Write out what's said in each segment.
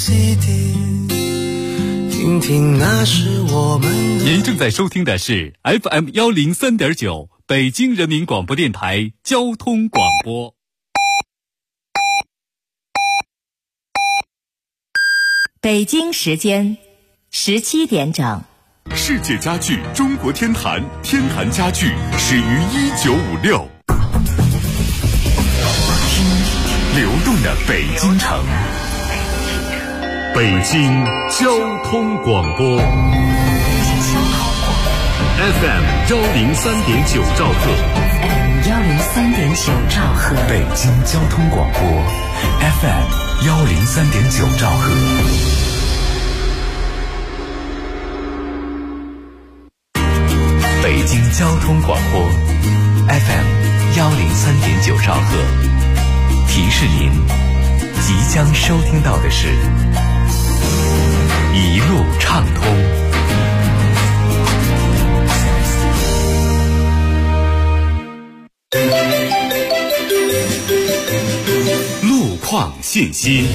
CD， 听听那是我们的。 您正在收听的是 FM103.9 北京人民广播电台交通广播。 北京时间17点整。 世界家具中国天坛，天坛家具始于1956。流动的北京城，北京交通广播 FM103.9 兆赫 103.9 兆赫， 北京交通广播 FM103.9 兆赫。北京交通广播 FM103.9 兆赫，提示您即将收听到的是一路畅通。路况信息。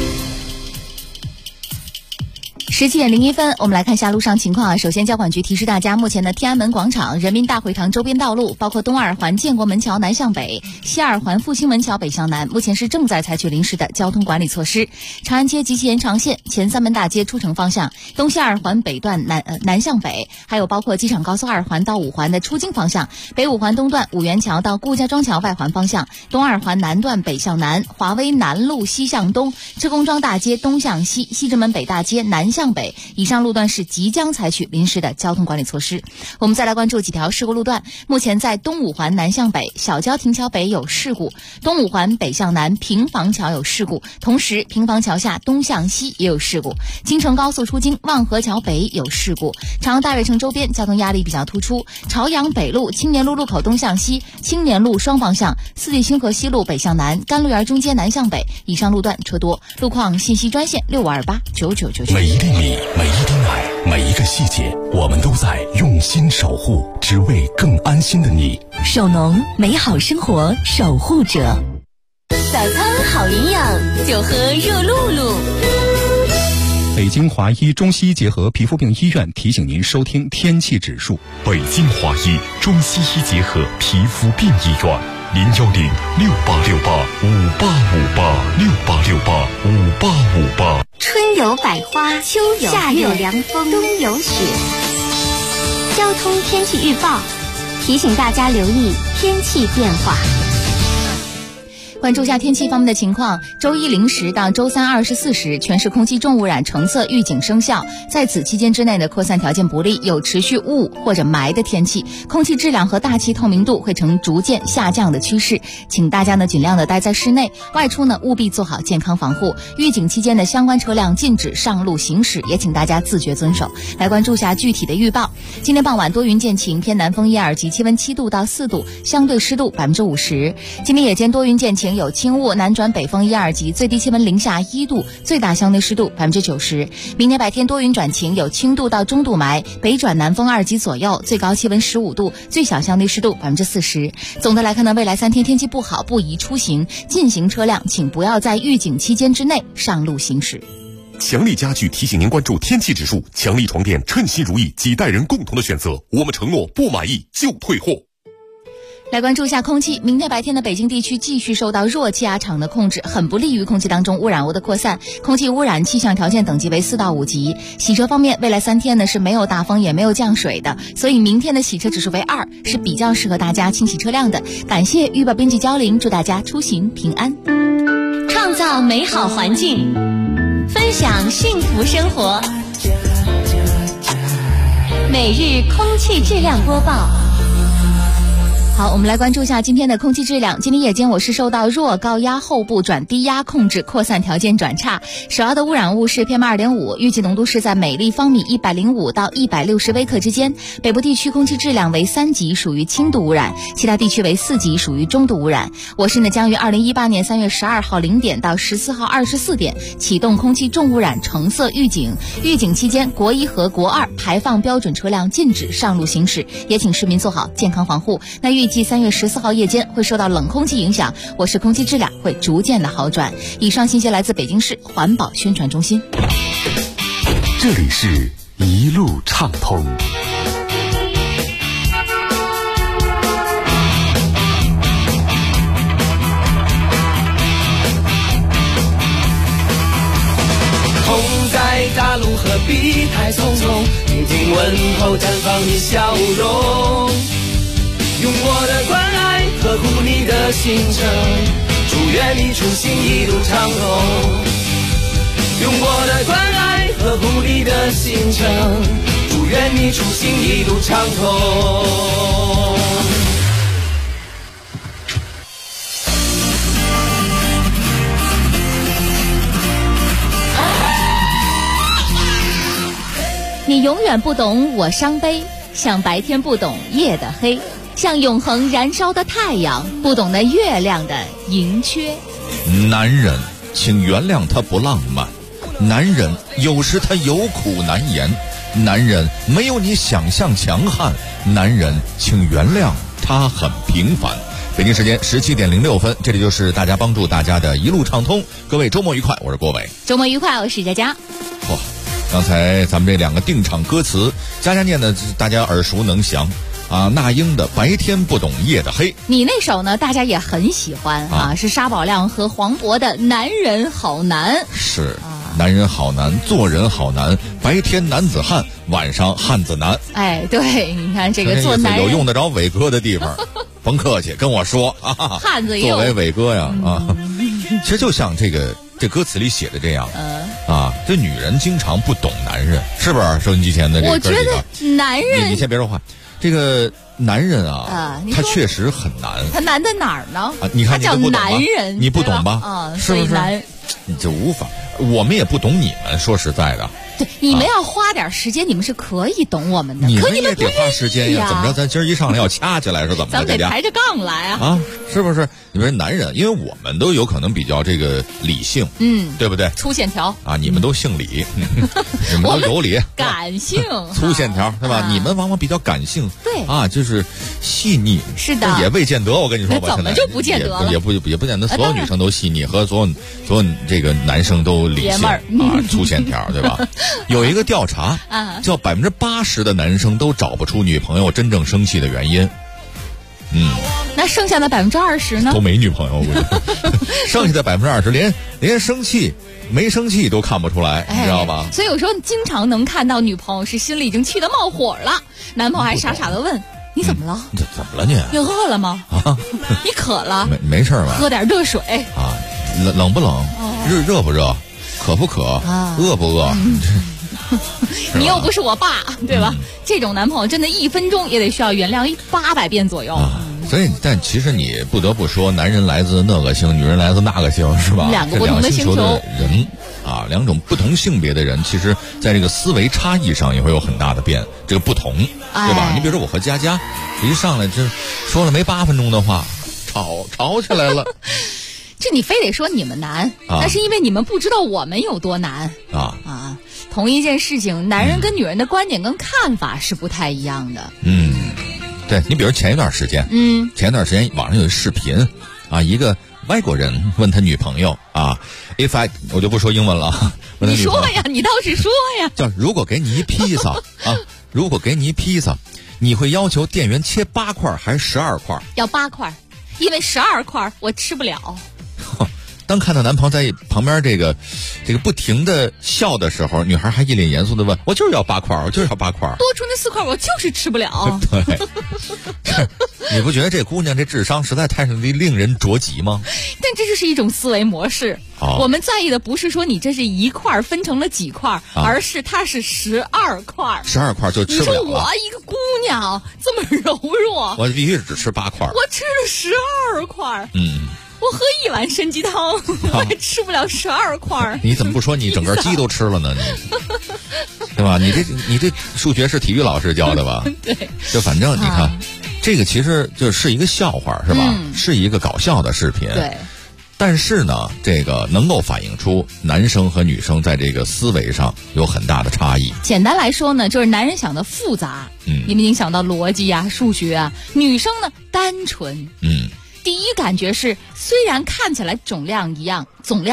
17点01分，我们来看一下路上情况啊。首先，交管局提示大家，目前的天安门广场、人民大会堂周边道路，包括东二环建国门桥南向北、西二环复兴门桥北向南，目前是正在采取临时的交通管理措施。长安街及其延长线前三门大街出城方向、东西二环北段南向北，还有包括机场高速2环到5环的出京方向，北5环东段五元桥到顾家庄桥外环方向，东二环南段北向南，华威南路西向东，赤公庄大街东向西，西直门北大街南向北，以上路段是即将采取临时的交通管理措施。我们再来关注几条事故路段。目前在东五环南向北小交亭桥北有事故，东五环北向南平房桥有事故，同时平房桥下东向西也有事故。京承高速出京望河桥北有事故。长安大悦城周边交通压力比较突出，朝阳北路青年路路口东向西，青年路双方向，四季星河西路北向南，甘露园中街南向北，以上路段车多。路况信息专线65289999。 每一厘米，每一丁爱，每一个细节，我们都在用心守护，只为更安心的你。 首农，美好生活守护者。 早餐好营养，就喝热露露。 北京华医中西医结合皮肤病医院提醒您收听天气指数。 北京华医中西医结合皮肤病医院，0106868586868685858。 春有百花，秋有夏有凉风，冬有雪。交通天气预报提醒大家留意天气变化。 关注一下天气方面的情况。周一0时到周三24时，全市空气重污染橙色预警生效。在此期间之内的扩散条件不利，有持续雾或者霾的天气，空气质量和大气透明度会呈逐渐下降的趋势。请大家呢尽量的待在室内，外出呢务必做好健康防护。预警期间的相关车辆禁止上路行驶，也请大家自觉遵守。来关注一下具体的预报。今天傍晚多云见晴，偏南风1、2级，气温7度到4度，相对湿度50%。今天夜间多云见晴，有轻雾，南转北风1、2级，最低气温零下1度，最大相对湿度90%。明天白天多云转晴，有轻度到中度霾，北转南风2级左右，最高气温15度，最小相对湿度40%。总的来看呢，未来3天天气不好，不宜出行，进行车辆请不要在预警期间之内上路行驶。 强力家具提醒您关注天气指数，强力床垫称心如意，几代人共同的选择，我们承诺不满意就退货。 来关注一下空气。明天白天的北京地区继续受到弱气压场的控制，很不利于空气当中污染物的扩散，空气污染气象条件等级为4到5级。洗车方面，未来3天呢是没有大风也没有降水的，所以明天的洗车指数为2，是比较适合大家清洗车辆的。感谢预报编辑焦玲，祝大家出行平安。 创造美好环境，分享幸福生活。每日空气质量播报。 好，我们来关注一下今天的空气质量。今天夜间我市受到弱高压后部转低压控制扩散条件转差，首要的污染物是 PM2.5， 预计浓度是在每立方米105到160微克之间。北部地区空气质量为3级，属于轻度污染，其他地区为4级，属于中度污染。我市呢将于2018年3月12号0点到14号24点启动空气重污染橙色预警。预警期间，国1和国2排放标准车辆禁止上路行驶，也请市民做好健康防护。那预预计3月14号夜间会受到冷空气影响，我市空气质量会逐渐的好转。以上信息来自北京市环保宣传中心。 这里是一路畅通。 风在大路何必太匆匆，听听问候绽放你笑容，用我的关爱呵护你的行程，祝愿你出行一路畅通。用我的关爱呵护你的行程，祝愿你出行一路畅通。 你永远不懂我伤悲，像白天不懂夜的黑，像永恒燃烧的太阳，不懂那月亮的盈缺。 男人，请原谅他不浪漫，男人有时他有苦难言，男人没有你想象强悍，男人请原谅他很平凡。北京时间17点06分，这里就是大家帮助大家的一路畅通。各位周末愉快，我是郭伟。 周末愉快，我是佳佳。 哇，刚才咱们这2个定场歌词，佳佳念的大家耳熟能详啊，那英的白天不懂夜的黑。 你那首呢，大家也很喜欢啊，是沙宝亮和黄渤的男人好难。 是男人好难，做人好难，白天男子汉，晚上汉子难。 哎，对，你看这个做男人有用得着伟哥的地方甭客气，跟我说啊， 汉子也有作为伟哥呀其实就像这歌词里写的这样这女人经常不懂男人，是不是？收音机前的这个我觉得男人， 你先别说话，这个男人他确实很难。 他难在哪儿呢？ 你看他叫男人， 你不懂吧？是不是？你就无法，我们也不懂你们。说实在的， 对，你们要花点时间，你们是可以懂我们的。 你们也得花时间呀，怎么着？咱今儿一上来要掐起来是怎么着？ 咱们得抬着杠来啊！ 是不是？你们男人，因为我们都有可能比较这个理性，对不对？ 粗线条啊，你们都姓李，你们都有理， 感性， 粗线条，对吧？你们往往比较感性， 对啊，就是细腻。 是的， 也未见得，我跟你说吧， 怎么就不见得了？ 也不见得，所有女生都细腻，和所有这个男生都理性啊，粗线条，对吧？有一个调查叫80%的男生都找不出女朋友真正生气的原因。 那剩下的20%呢？ 都没女朋友，剩下的20%连生气没生气都看不出来，你知道吧？ 所以有时候经常能看到女朋友是心里已经气得冒火了，男朋友还傻傻的问你怎么了？ 怎么了你？ 你饿了吗？你渴了？ 没事吧？ 喝点热水啊？冷不冷？热不热？渴不渴？饿不饿？ 你又不是我爸，对吧？这种男朋友真的1分钟也得需要原谅800遍左右。 所以，但其实你不得不说，男人来自那个星，女人来自那个星，是吧？ 两个不同的星球的人啊，两种不同性别的人，其实在这个思维差异上也会有很大的这个不同，对吧？你比如说我和佳佳，一上来就说了没8分钟的话，吵起来了。 这你非得说你们难，那是因为你们不知道我们有多难啊！同一件事情，男人跟女人的观点跟看法是不太一样的。 对，你比如前一段时间网上有视频啊，一个外国人问他女朋友啊 ，if I 我就不说英文了， 你说呀，你倒是说呀， 叫如果给你一披萨如果给你一披萨，你会要求店员切8块还是12块？ 要8块，因为12块我吃不了。 当看到男朋友在旁边这个不停的笑的时候，女孩还一脸严肃的问：“我就是要8块，我就是要8块， 多出那4块我就是吃不了。” 对，你不觉得这姑娘这智商实在太令人着急吗？ 但这就是一种思维模式。我们在意的不是说你这是1块分成了几块，而是它是12块 ，12块就吃不了了。 你说我一个姑娘这么柔弱， 我必须只吃8块， 我吃了12块。我喝1碗参鸡汤，我也吃不了12块。 你怎么不说你整个鸡都吃了呢？你，对吧？你这数学是体育老师教的吧？ 对， 就反正你看，这个其实就是一个笑话，是吧？是一个搞笑的视频。 对， 但是呢，这个能够反映出男生和女生在这个思维上有很大的差异。 简单来说呢，就是男人想的复杂，你们已经想到逻辑啊、数学啊，女生呢单纯。第一感觉是，虽然看起来总量一样，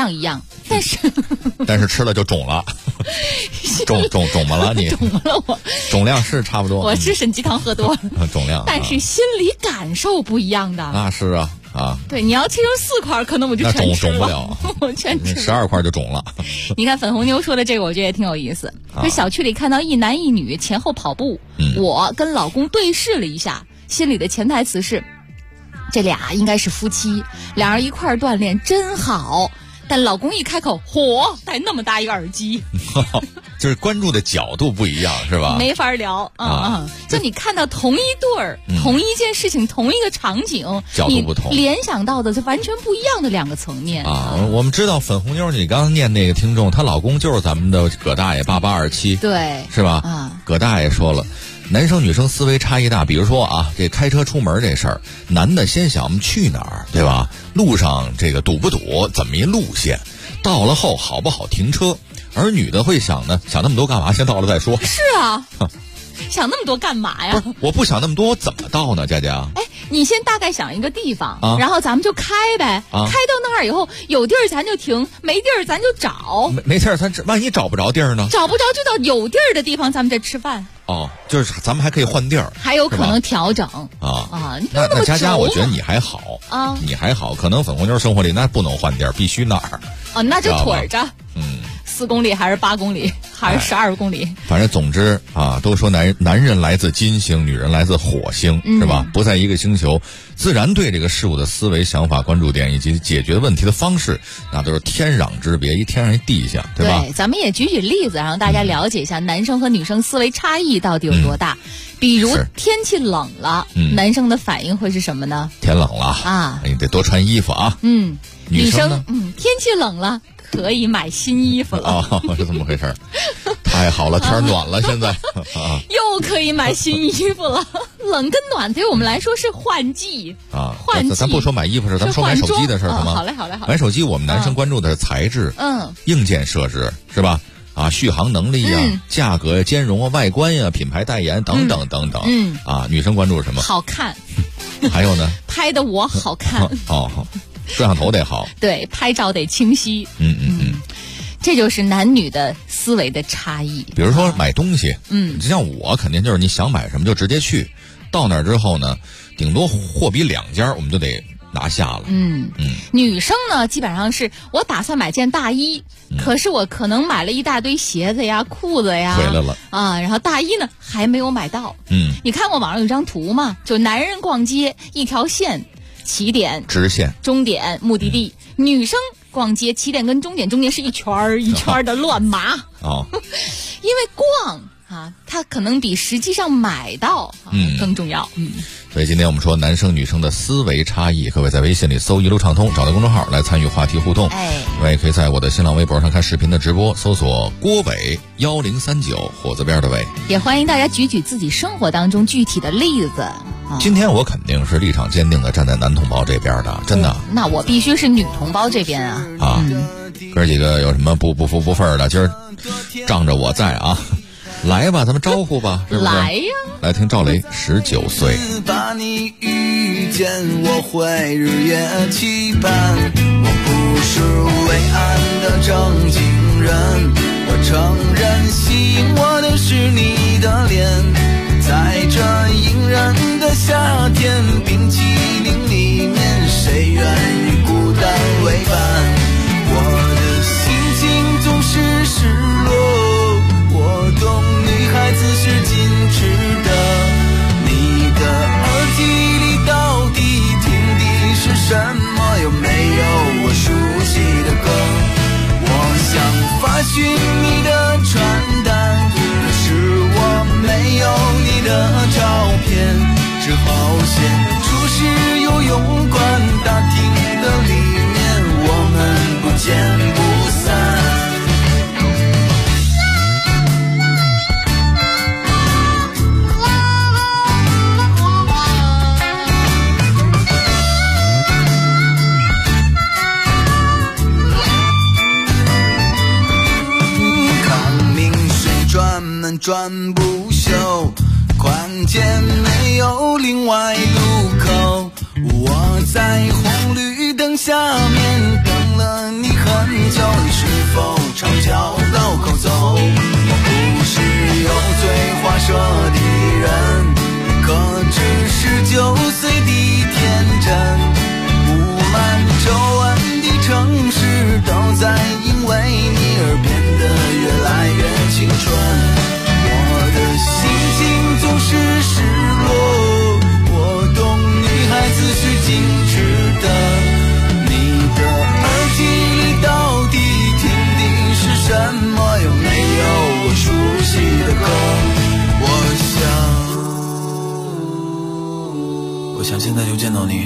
但是吃了就肿了，肿么了你？ 肿了我， 总量是差不多。 我吃参鸡汤喝多了， 总量， 但是心理感受不一样的。 那是啊。 对，你要切成4块，可能我就全吃了。 肿不了， 我全吃了 12块就肿了。 你看粉红妞说的这个，我觉得也挺有意思。在小区里看到一男一女前后跑步，我跟老公对视了一下，心里的潜台词是，这俩应该是夫妻，俩人一块锻炼真好。但老公一开口，嚯，戴那么大一个耳机， 就是关注的角度不一样，是吧？ 没法聊就你看到同一对儿、同一件事情、同一个场景， 角度不同， 你联想到的是完全不一样的2个层面啊。我们知道粉红妞，你刚刚念那个听众，她老公就是咱们的葛大爷8827， 对， 是吧？葛大爷说了。男生女生思维差异大，比如说这开车出门这事儿，男的先想我们去哪儿，对吧？路上这个堵不堵，怎么一路线，到了后好不好停车，而女的会想那么多干嘛？先到了再说。 是啊，想那么多干嘛呀？ 不是，我不想那么多，我怎么到呢？佳佳， 你先大概想一个地方，然后咱们就开呗，开到那儿以后，有地儿咱就停，没地儿咱就找。 没地儿咱万一找不着地儿呢？ 找不着就到有地儿的地方，咱们再吃饭。 就是咱们还可以换地儿， 还有可能调整那佳佳，我觉得你还好你还好，可能粉红妞生活里那不能换地儿，必须那儿那就腿着，4公里还是8公里还是12公里， 反正总之都说男人来自金星，女人来自火星，是吧？不在一个星球，自然对这个事物的思维、想法、关注点以及解决问题的方式，那都是天壤之别，一天上一地下，对吧？ 对，咱们也举例子，让大家了解一下男生和女生思维差异到底有多大。比如天气冷了，男生的反应会是什么呢？ 天冷了你得多穿衣服女生呢？ 天气冷了，可以买新衣服了。 是这么回事太好了，天暖了，现在又可以买新衣服了。冷跟暖对于我们来说是换季换季。 咱不说买衣服的事，咱们说买手机的事吗？ 好嘞。 买手机，我们男生关注的是材质，硬件设置，是吧？续航能力价格呀、兼容外观呀、品牌代言等等等等。女生关注什么？ 好看。 还有呢？ 拍的我好看。 摄像头得好。 对，拍照得清晰。这就是男女的思维的差异。 比如说买东西，就像我肯定就是你想买什么就直接去，到那儿之后呢，顶多货比2家，我们就得拿下了。 女生呢，基本上是我打算买件大衣，可是我可能买了一大堆鞋子呀、裤子呀， 回来了然后大衣呢还没有买到。你看过网上有张图吗？就男人逛街一条线，起点、 直线、 终点、目的地；女生逛街起点跟终点中间是一圈一圈的乱麻。因为逛它可能比实际上买到更重要。 所以今天我们说男生女生的思维差异，各位在微信里搜一路畅通，找到公众号来参与话题互动。另外也可以在我的新浪微博上看视频的直播，搜索郭伟1039火字边的伟。 也欢迎大家举自己生活当中具体的例子。 今天我肯定是立场坚定的站在男同胞这边的，真的。 那我必须是女同胞这边哥几个有什么不服不忿的，今儿仗着我在来吧，咱们招呼吧，是不是？ 来呀！ 来听赵雷19岁。 把你遇见，我会日夜期盼。我不是伟岸的正经人，我承认吸引我的是你的脸。在这隐忍的夏天，冰淇淋里面，谁愿意孤单为伴？我的心情总是失落，我懂女孩子是矜持的，你的耳机里到底听的是什么？有没有我熟悉的歌？我想发讯你的传单，可是我没有你的照片，只好先出示游泳馆大厅的里面，我们不见不散。 转转不休，关键没有另外路口。我在红绿灯下面等了你很久，你是否朝交道口走？我不是油嘴滑舌的人，可只是9岁的天真。布满皱纹的城市都在因为你而变得越来越青春。我的心情总是失落，我懂女孩子是矜持的。你的耳机里到底听的是什么？有没有我熟悉的歌？我想现在就见到你。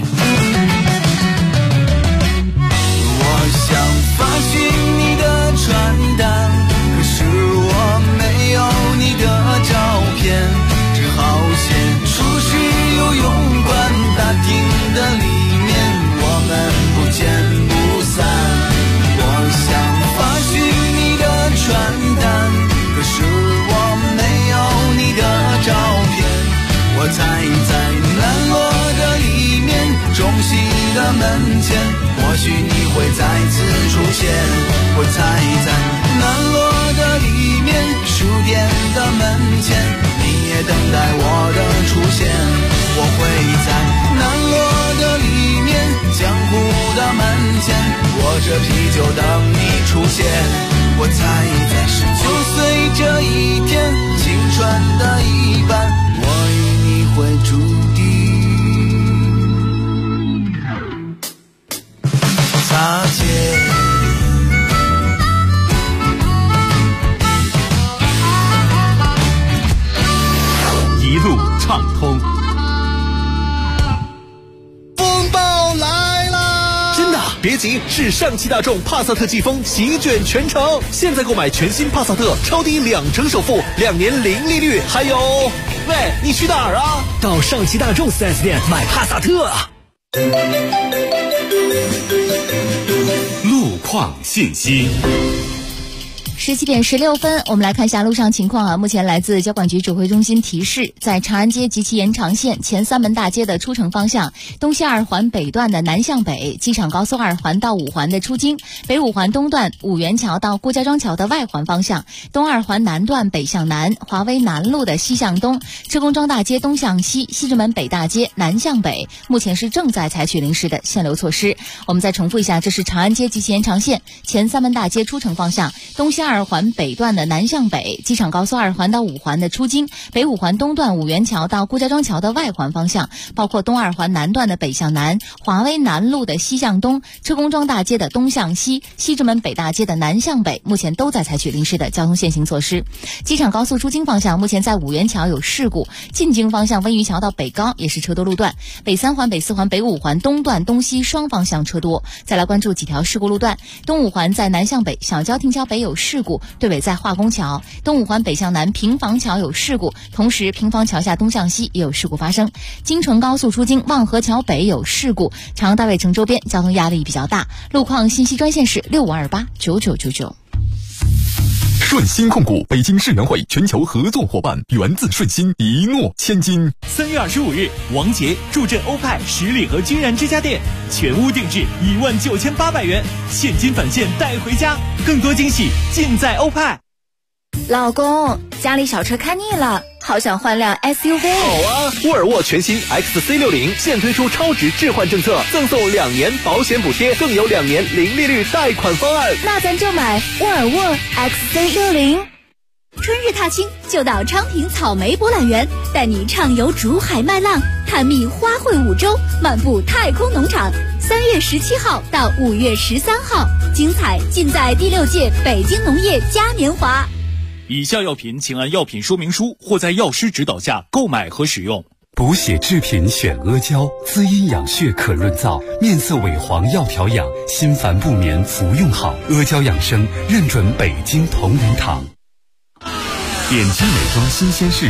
我想发寻你的传单，可是我没有你的照片，只好写出是游泳馆大厅的里面，我们不见不散。我想发寻你的传单，可是我没有你的照片，我猜在南锣的里面，中西的门前，或许你会再次出现。我猜在南锣的里面，书店的门前，你也等待我的出现。我会在南锣的里面，江湖的门前，握着啤酒等你出现。我猜在19岁这一天，青春的一半，我与你会注定擦肩。 一路畅通。 风暴来啦！ 真的，别急，是上汽大众帕萨特季风席卷全城。现在购买全新帕萨特，超低2成首付，2年零利率，还有，喂，你去哪儿啊？ 到上汽大众 4S 店买帕萨特啊！ 路况信息。 17点16分，我们来看一下路上情况啊。目前来自交管局指挥中心提示，在长安街及其延长线前三门大街的出城方向，东西二环北段的南向北，机场高速2环到5环的出京，北5环东段五元桥到郭家庄桥的外环方向，东2环南段北向南，华威南路的西向东，车公庄大街东向西，西直门北大街南向北，目前是正在采取临时的限流措施。我们再重复一下，这是长安街及其延长线前三门大街出城方向，东西2环北段的南向北，机场高速2环到5环的出京，北5环东段五元桥到郭家庄桥的外环方向，包括东2环南段的北向南，华威南路的西向东，车公庄大街的东向西，西直门北大街的南向北，目前都在采取临时的交通限行措施。机场高速出京方向，目前在五元桥有事故，进京方向温榆桥到北高也是车多路段，北3环、北4环、北5环东段东西双方向车多。再来关注几条事故路段，东5环在南向北小郊亭桥北有事故，对尾在化工桥，东5环北向南平房桥有事故，同时平房桥下东向西也有事故发生。京纯高速出京望河桥北有事故，长安大悦城周边交通压力比较大。路况信息专线是65289999。 顺鑫控股北京世园会全球合作伙伴，源自顺鑫，一诺千金。 3月25日，王杰助阵欧派十里河君然之家店，全屋定制19800元，现金返现带回家，更多惊喜尽在欧派。 老公，家里小车看腻了，好想换辆 SUV。 好啊，沃尔沃全新 XC60现推出超值置换政策，赠送2年保险补贴，更有2年零利率贷款方案。 那咱就买沃尔沃 XC60。 春日踏青就到昌平草莓博览园，带你畅游竹海麦浪，探秘花卉五洲，漫步太空农场。3月17号到5月13号，精彩尽在第6届北京农业嘉年华。 以下药品请按药品说明书或在药师指导下购买和使用。 补血制品选阿胶，滋阴养血可润燥，面色萎黄要调养，心烦不眠服用好。阿胶养生认准北京同仁堂。 点击美妆新鲜事，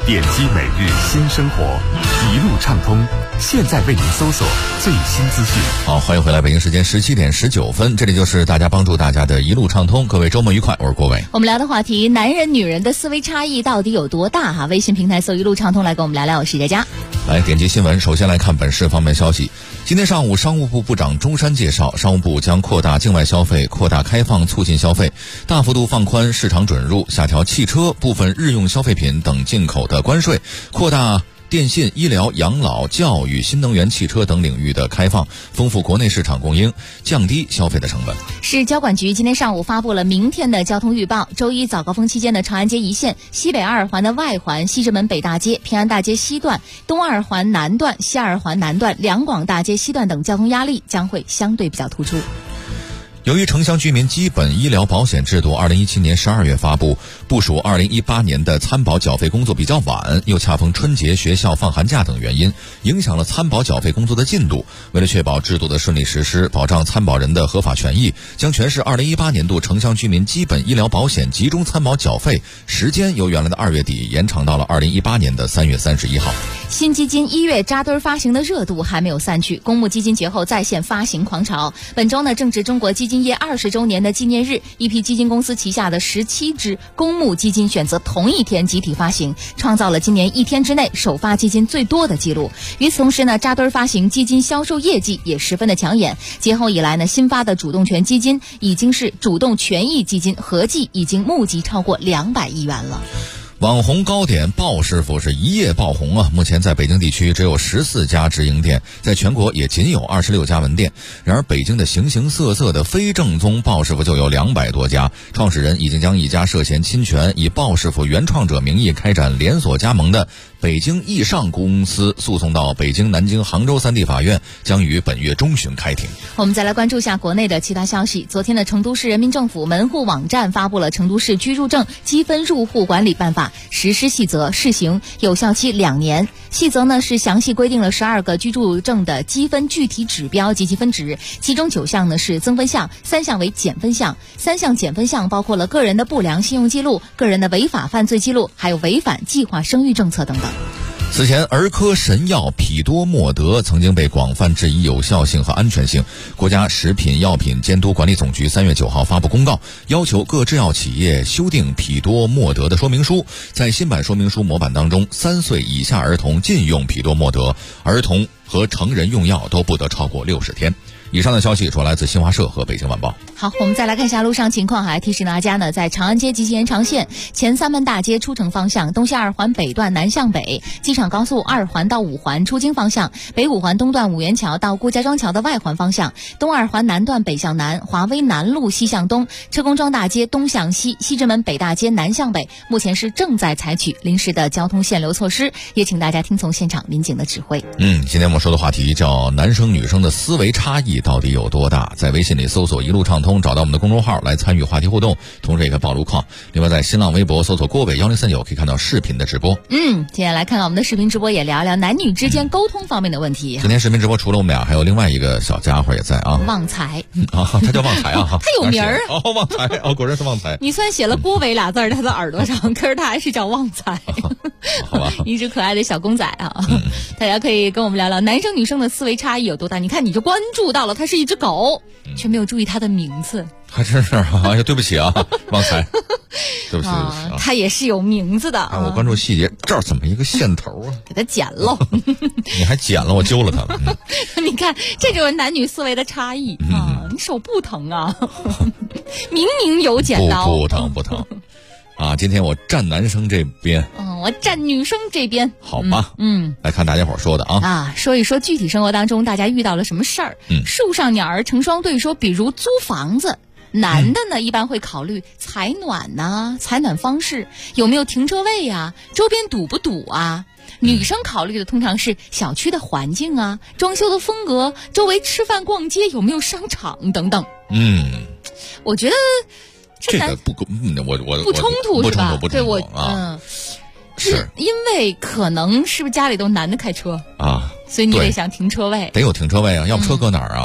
点击每日新生活，一路畅通。现在为您搜索最新资讯。 好，欢迎回来，北京时间17点19分，这里就是大家帮助大家的一路畅通。各位周末愉快，我是郭伟。 我们聊的话题，男人女人的思维差异到底有多大哈？微信平台搜一路畅通来跟我们聊聊。我是佳佳。 来点击新闻，首先来看本市方面消息。今天上午，商务部部长钟山介绍，商务部将扩大境外消费，扩大开放促进消费，大幅度放宽市场准入，下调汽车、部分日用消费品等进口的关税，扩大电信、医疗、养老、教育、新能源汽车等领域的开放，丰富国内市场供应，降低消费的成本。 市交管局今天上午发布了明天的交通预报。周一早高峰期间的长安街一线、西北二环的外环、西直门北大街、平安大街西段、东二环南段、西二环南段、两广大街西段等交通压力将会相对比较突出。 由于城乡居民基本医疗保险制度2017年12月发布，部署2018年的参保缴费工作比较晚，又恰逢春节、学校放寒假等原因，影响了参保缴费工作的进度。为了确保制度的顺利实施，保障参保人的合法权益，将全市2018年度城乡居民基本医疗保险集中参保缴费时间由原来的2月底延长到了2018年的3月31号。 新基金1月扎堆发行的热度还没有散去，公募基金节后再现发行狂潮。本周呢，正值中国基金业20周年的纪念日，一批基金公司旗下的17只公募基金选择同一天集体发行，创造了今年一天之内首发基金最多的记录。与此同时呢，扎堆发行基金销售业绩也十分的抢眼。节后以来呢，新发的主动权基金已经是主动权益基金，合计已经募集超过200亿元了。 网红糕点鲍师傅是一夜爆红啊！目前在北京地区只有14家直营店，在全国也仅有26家门店。然而，北京的形形色色的非正宗鲍师傅就有200多家，创始人已经将一家涉嫌侵权、以鲍师傅原创者名义开展连锁加盟的北京易尚公司诉讼到北京、南京、杭州3地法院，将于本月中旬开庭。 我们再来关注一下国内的其他消息。昨天的成都市人民政府门户网站发布了《成都市居住证积分入户管理办法》实施细则，试行有效期2年。细则呢是详细规定了12个居住证的积分具体指标及其分值，其中9项呢是增分项，3项为减分项。3项减分项包括了个人的不良信用记录、个人的违法犯罪记录，还有违反计划生育政策等等。 此前，儿科神药匹多莫德曾经被广泛质疑有效性和安全性。国家食品药品监督管理总局3月9号发布公告，要求各制药企业修订匹多莫德的说明书，在新版说明书模板当中，3岁以下儿童禁用匹多莫德，儿童和成人用药都不得超过60天。以上的消息主要来自新华社和北京晚报。 好，我们再来看一下路上情况，还提醒大家呢，在长安街及其延长线前3门大街出城方向，东西2环北段南向北，机场高速2环到5环出京方向，北5环东段五元桥到顾家庄桥的外环方向，东2环南段北向南，华威南路西向东，车公庄大街东向西，西直门北大街南向北，目前是正在采取临时的交通限流措施，也请大家听从现场民警的指挥。 今天我们说的话题叫男生女生的思维差异到底有多大？在微信里搜索一路畅通，找到我们的公众号来参与话题互动，同时也可以报路况。另外在新浪微博搜索郭伟1039可以看到视频的直播。 接下来看看我们的视频直播，也聊聊男女之间沟通方面的问题。 今天视频直播除了我们俩，还有另外一个小家伙也在啊。 旺财他叫旺财啊， 他有名儿旺财果然是旺财。 你虽然写了郭伟俩字儿他的耳朵上，可是他还是叫旺财。 好吧， 一只可爱的小公仔啊。大家可以跟我们聊聊男生女生的思维差异有多大。你看你就关注到了它是一只狗，却没有注意它的名字。 还真是哎呀，对不起啊，旺财，对不起， 它也是有名字的啊。我关注细节，这儿怎么一个线头啊？ 给它剪了。 你还剪了，我揪了它了。 你看，这就是男女思维的差异啊！你手不疼啊？明明有剪刀， 不疼。啊，今天我站男生这边， 我站女生这边， 好吧？来看大家伙说的啊， 说一说具体生活当中大家遇到了什么事儿。树上鸟儿成双对说，比如租房子，男的呢一般会考虑采暖呐，采暖方式有没有停车位啊，周边堵不堵啊。女生考虑的通常是小区的环境啊，装修的风格，周围吃饭逛街有没有商场等等。我觉得这个不冲突是吧？ 对， 是因为可能是不是家里都男的开车啊， 所以你得想停车位， 得有停车位啊，要不车搁哪儿啊？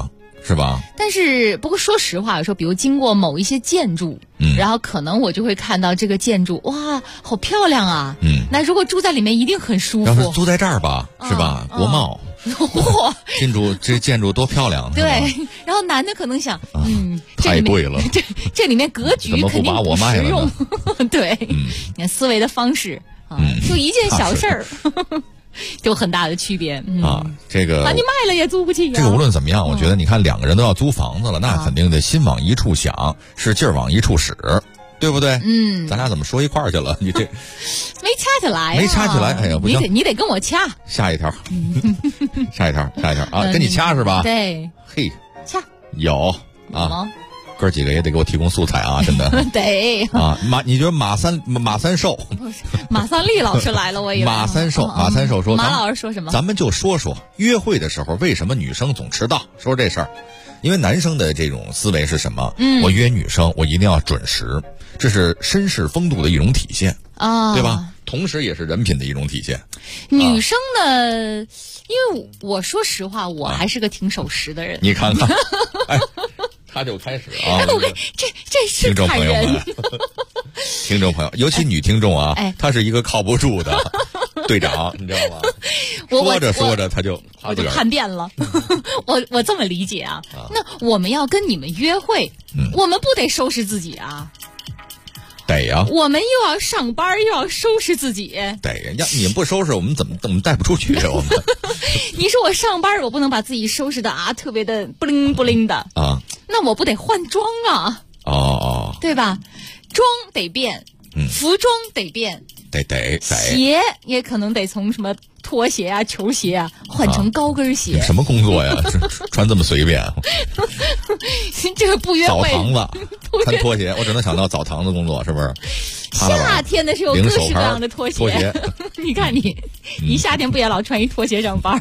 是吧？ 但是不过说实话，有时候比如经过某一些建筑，然后可能我就会看到这个建筑，哇，好漂亮啊！那如果住在里面一定很舒服。 要是住在这儿吧，是吧？国贸。 嚯！ 这建筑多漂亮！ 对，然后男的可能想， 太贵了， 这里面格局肯定不实用。对，你看思维的方式啊，就一件小事儿，有很大的区别啊。这个你卖了也租不起。 这个无论怎么样，我觉得你看两个人都要租房子了，那肯定得心往一处想，是劲儿往一处使。对不对？咱俩怎么说一块儿去了？你这没掐起来， 没掐起来。哎呀，不行， 你得跟我掐。 下一条，下一条啊！跟你掐是吧？ 对。 嘿， 掐有啊，哥几个也得给我提供素材啊，真的得啊。你觉得马三寿？ 马三立老师来了，我以为马三寿说， 马老师说什么？ 咱们就说约会的时候为什么女生总迟到？说这事儿。因为男生的这种思维是什么？我约女生，我一定要准时，这是绅士风度的一种体现啊，对吧？同时也是人品的一种体现。 女生呢，因为我说实话，我还是个挺守时的人。 你看看，哎，他就开始啊， 这是看人。 听众朋友，尤其女听众啊，她是一个靠不住的队长，你知道吗？说着他就我就看遍了。我这么理解啊，那我们要跟你们约会，我们不得收拾自己啊？ 得呀， 我们又要上班又要收拾自己。 得呀，你们不收拾我们怎么带不出去我们？ 你说我上班我不能把自己收拾的特别的不灵不灵的啊，那我不得换装啊？哦，对吧？妆得变，服装得变。 得鞋也可能得从什么拖鞋啊、球鞋啊换成高跟鞋。 什么工作呀？穿这么随便？ 这个不约会。 澡堂子穿拖鞋，我只能想到澡堂子工作，是不是？ 夏天的时候各式各样的拖鞋。你看你夏天不也老穿一拖鞋上班？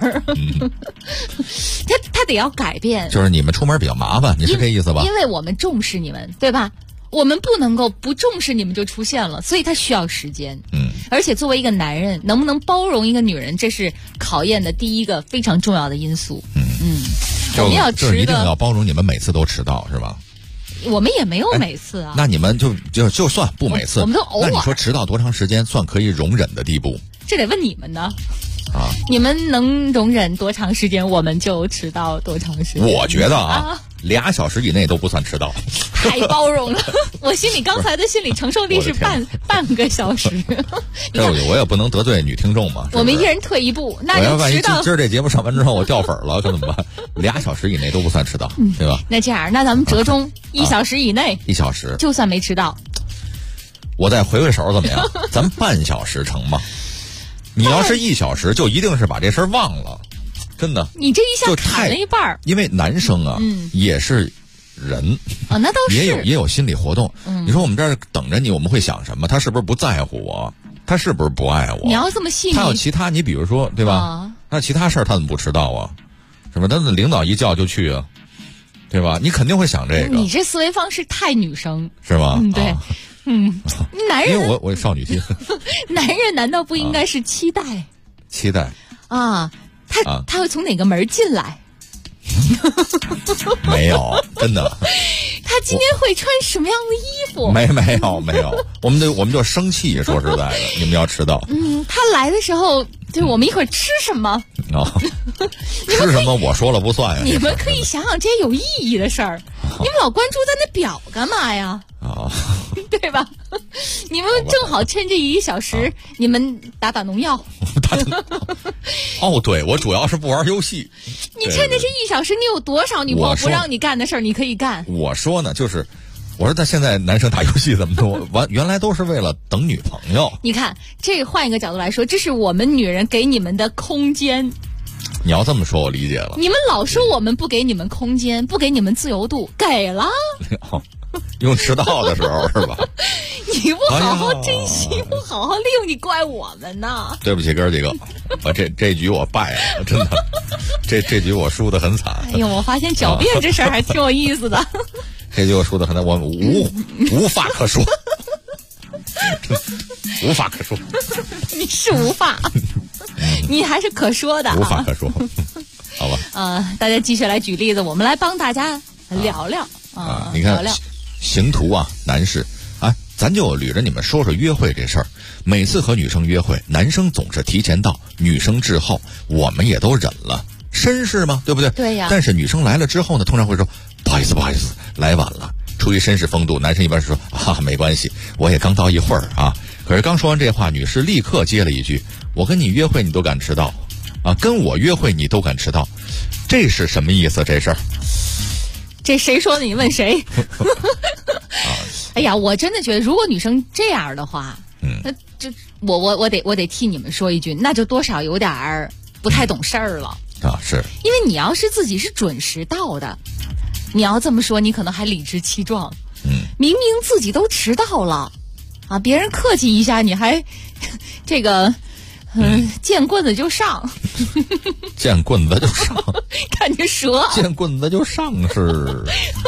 他得要改变。 就是你们出门比较麻烦，你是这意思吧？ 因为我们重视你们，对吧？我们不能够不重视你们就出现了，所以他需要时间。而且作为一个男人，能不能包容一个女人，这是考验的第一个非常重要的因素。我们要就是一定要包容你们每次都迟到，是吧？ 我们也没有每次啊。 那你们就算不每次， 我们都偶尔。 那你说迟到多长时间算可以容忍的地步？ 这得问你们呢。你们能容忍多长时间，我们就迟到多长时间。 我觉得2小时以内都不算迟到， 太包容了。我刚才的心理承受力是半个小时。 我也不能得罪女听众嘛。 我们一人退一步，那你迟到。 今儿这节目上完之后我掉粉了，可怎么办？2小时以内都不算迟到，对吧？ 那这样，那咱们折中1小时以内 ，1小时就算没迟到。 我再回手怎么样？咱半小时成吗？你要是1小时，就一定是把这事儿忘了，真的。 你这一下砍了一半。 因为男生啊，也是人啊，那倒是也有心理活动。你说我们这儿等着你，我们会想什么？他是不是不在乎我？他是不是不爱我？ 你要这么细腻， 他有其他，你比如说，对吧？那其他事儿他怎么不迟到啊？是吧？他领导一叫就去啊，对吧？你肯定会想这个。 你这思维方式太女生， 是吗？ 对。男人， 因为我少女心。 男人难道不应该是期待啊？他会从哪个门进来？ 没有，真的。 他今天会穿什么样的衣服？ 没有，我们就生气。说实在的，你们要迟到。 他来的时候，就是我们一会儿吃什么？ 吃什么我说了不算呀。 你们可以想想这些有意义的事儿。你们老关注咱那表干嘛呀？对吧？你们正好趁这1小时，你们打农药。 对，我主要是不玩游戏。 你趁着这1小时，你有多少女朋友不让你干的事儿，你可以干。 我说呢，我说他现在男生打游戏怎么多？原来都是为了等女朋友。 你看，这换一个角度来说，这是我们女人给你们的空间。 你要这么说，我理解了。 你们老说我们不给你们空间，不给你们自由度，给了。 用迟到的时候是吧？ 你不好好珍惜，不好好利用，你怪我们呢？ 对不起哥几个，我这局我败了，真的，这局我输得很惨。 哎呦，我发现狡辩这事儿还挺有意思的。 这局我输得很惨，我无话可说，无法可说。 你是无法，你还是可说的， 无法可说。好吧。 大家继续来举例子，我们来帮大家聊聊你看聊聊刑徒啊，男士啊，咱就捋着你们说说约会这事儿。每次和女生约会，男生总是提前到，女生滞后，我们也都忍了，绅士嘛，对不对？ 对呀。 但是女生来了之后呢，通常会说不好意思，来晚了。出于绅士风度，男生一般是说没关系，我也刚到一会儿啊。可是刚说完这话，女士立刻接了一句：我跟你约会你都敢迟到啊，跟我约会你都敢迟到，这是什么意思？这事儿？ 这谁说的？你问谁？哎呀，我真的觉得，如果女生这样的话，那就我得替你们说一句，那就多少有点不太懂事儿了啊。是， 因为你要是自己是准时到的，你要这么说，你可能还理直气壮。明明自己都迟到了啊，别人客气一下，你还这个见棍子就上。 见棍子就上， 看你蛇。 见棍子就上是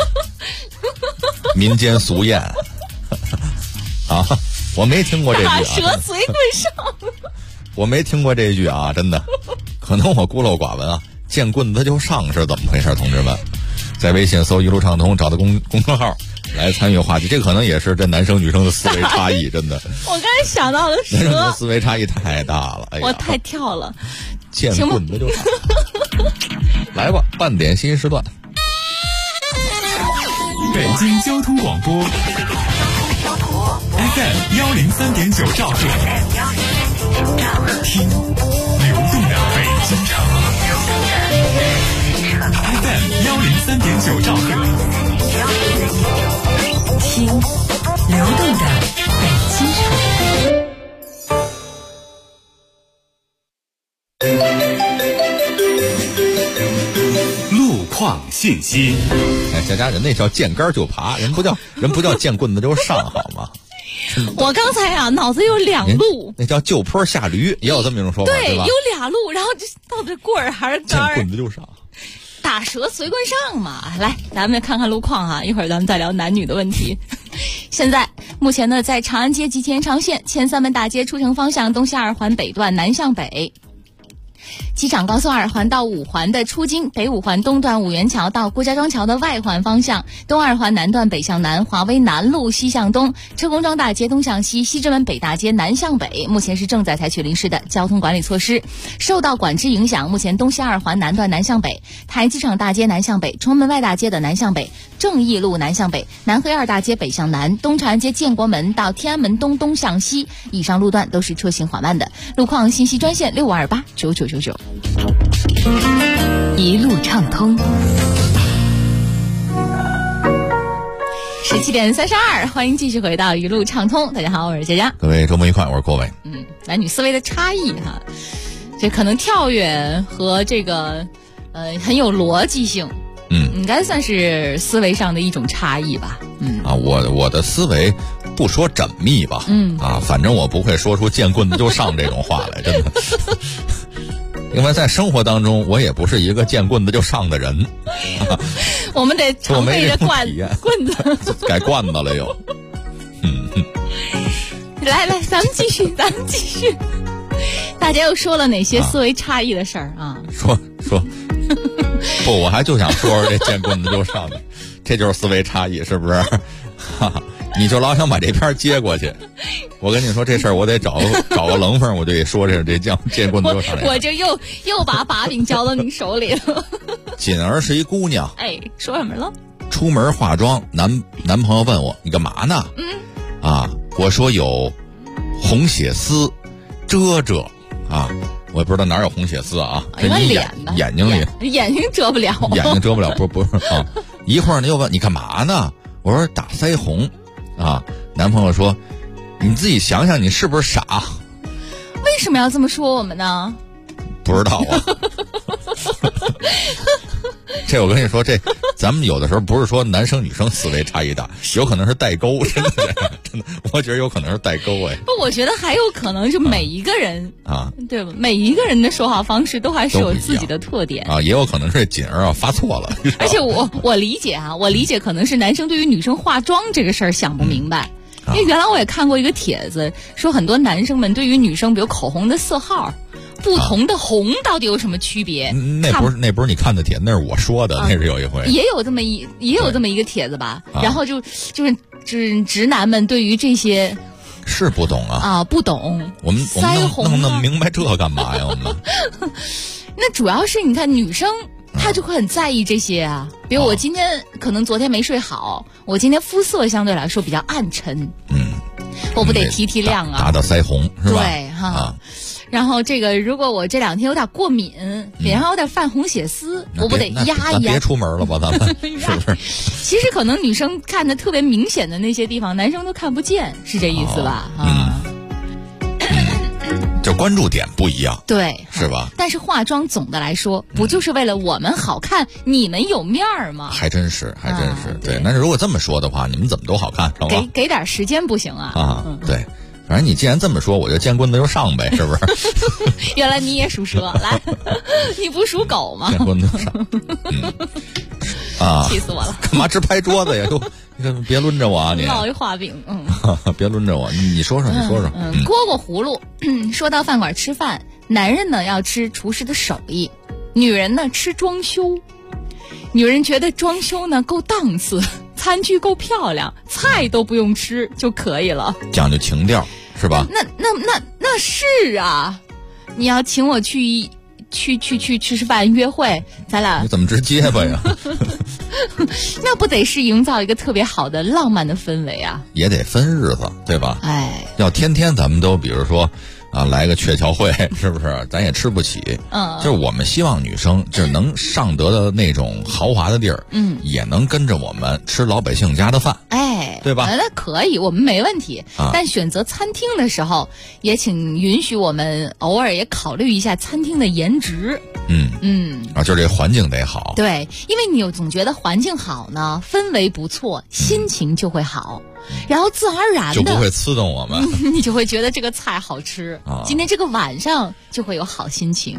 民间俗谚啊，我没听过这句啊。 打蛇随棍上。 我没听过这句啊，真的，可能我孤陋寡闻啊。见棍子就上是怎么回事？同志们，在微信搜一路畅通，找到公众号来参与话题。这可能也是这男生女生的思维差异，真的。 我刚才想到的蛇， 男生的思维差异太大了。哎呀， 我太跳了。 见棍子就上。来吧，半点新时段。 北京交通广播 FM103.9兆赫，听流动的北京城。FM103.9兆赫，听流动的北京城。 路况信息。 佳佳，人那叫见杆就爬，人不叫见棍子就上，好吗？ 我刚才啊，脑子有两路， 那叫就坡下驴，也有这么一种说法，对吧？ 有俩路，然后这到底棍儿还是杆儿？ 见棍子就上， 打蛇随棍上嘛。来，咱们看看路况哈，一会儿咱们再聊男女的问题。现在目前呢，在长安街及前长线前三门大街出城方向东西二环北段南向北。机场高速二环到五环的出京，北五环东段五元桥到郭家庄桥的外环方向，东二环南段北向南，华威南路西向东，车公庄大街东向西，西直门北大街南向北，目前是正在采取临时的交通管理措施。受到管制影响，目前东西二环南段南向北，台机场大街南向北，崇文门外大街的南向北，正义路南向北，南黑二大街北向南，东长安街建国门到天安门东东向西，以上路段都是车行缓慢的。路况信息专线65289999。一路畅通。17点32，欢迎继续回到一路畅通。大家好，我是佳佳。 各位周末愉快，我是郭伟。 男女思维的差异哈，这可能跳跃和这个很有逻辑性。应该算是思维上的一种差异吧。 我的思维不说缜密吧，反正我不会说出见棍子就上这种话来，真的。因为在生活当中，我也不是一个见棍子就上的人。 我们得常备着棍子， 改罐子了又。 来，咱们继续。大家又说了哪些思维差异的事儿啊？ 说。不，我还就想说说这见棍子就上的，这就是思维差异，是不是？你就老想把这片接过去。我跟你说这事儿，我得找个棱缝，我就得说这见棍子就上。 我就又把把柄交到你手里了。 锦儿是一姑娘， 说什么了？ 出门化妆，男朋友问我你干嘛呢？我说有红血丝遮啊。我也不知道哪有红血丝啊，跟你眼睛里眼睛遮不了， 不是啊。一会儿呢又问你干嘛呢？我说打腮红啊。男朋友说你自己想想，你是不是傻？ 为什么要这么说我们呢？ 不知道啊。这我跟你说，这咱们有的时候不是说男生女生思维差异大，有可能是代沟，真的，我觉得有可能是代沟。 不，我觉得还有可能是每一个人对吧？每一个人的说话方式都还是有自己的特点也有可能是锦儿发错了。 而且我理解可能是男生对于女生化妆这个事儿想不明白。因为原来我也看过一个帖子，说很多男生们对于女生比如口红的色号不同的红到底有什么区别？ 那不是你看的帖，那是我说的，那是有一回也有这么一个帖子吧。然后就是直男们对于这些是不懂啊不懂。 我们弄明白这干嘛呀？我们那主要是你看女生。他就会很在意这些啊，比如我今天可能昨天没睡好，我今天肤色相对来说比较暗沉，我不得提亮啊， 达到腮红是吧？ 对哈。然后这个如果我这2天有点过敏，脸上有点泛红血丝，我不得压一压？ 别出门了吧，咱们是不是？ 其实可能女生看的特别明显的那些地方，男生都看不见，是这意思吧？ 就关注点不一样， 对， 是吧？ 但是化妆总的来说，不就是为了我们好看，你们有面儿吗？ 还真是。对，那如果这么说的话，你们怎么都好看，是吧？ 给点时间不行啊？ 对，反正你既然这么说，我就见棍子就上呗，是不是？ 原来你也属蛇，来，你不属狗吗？ 见棍子就上， 气死我了！ 干嘛直拍桌子呀？都。别抡着我啊！你烙一画饼， 别抡着我，你说说。 蝈蝈葫芦说到饭馆吃饭，男人呢要吃厨师的手艺，女人呢吃装修。女人觉得装修呢够档次，餐具够漂亮，菜都不用吃就可以了， 讲究情调是吧？ 那是啊，你要请我去吃饭约会，咱俩你怎么直结巴呀？ 那不得是营造一个特别好的浪漫的氛围啊？ 也得分日子，对吧？要天天咱们都比如说来个鹊桥会，是不是？咱也吃不起。就是我们希望女生就是能上得的那种豪华的地儿，也能跟着我们吃老百姓家的饭，对吧？ 那可以，我们没问题。但选择餐厅的时候，也请允许我们偶尔也考虑一下餐厅的颜值。 就是这环境得好。 对，因为你总觉得环境好呢，氛围不错，心情就会好。然后自然而然的就不会刺痛我们， 你就会觉得这个菜好吃，今天这个晚上就会有好心情。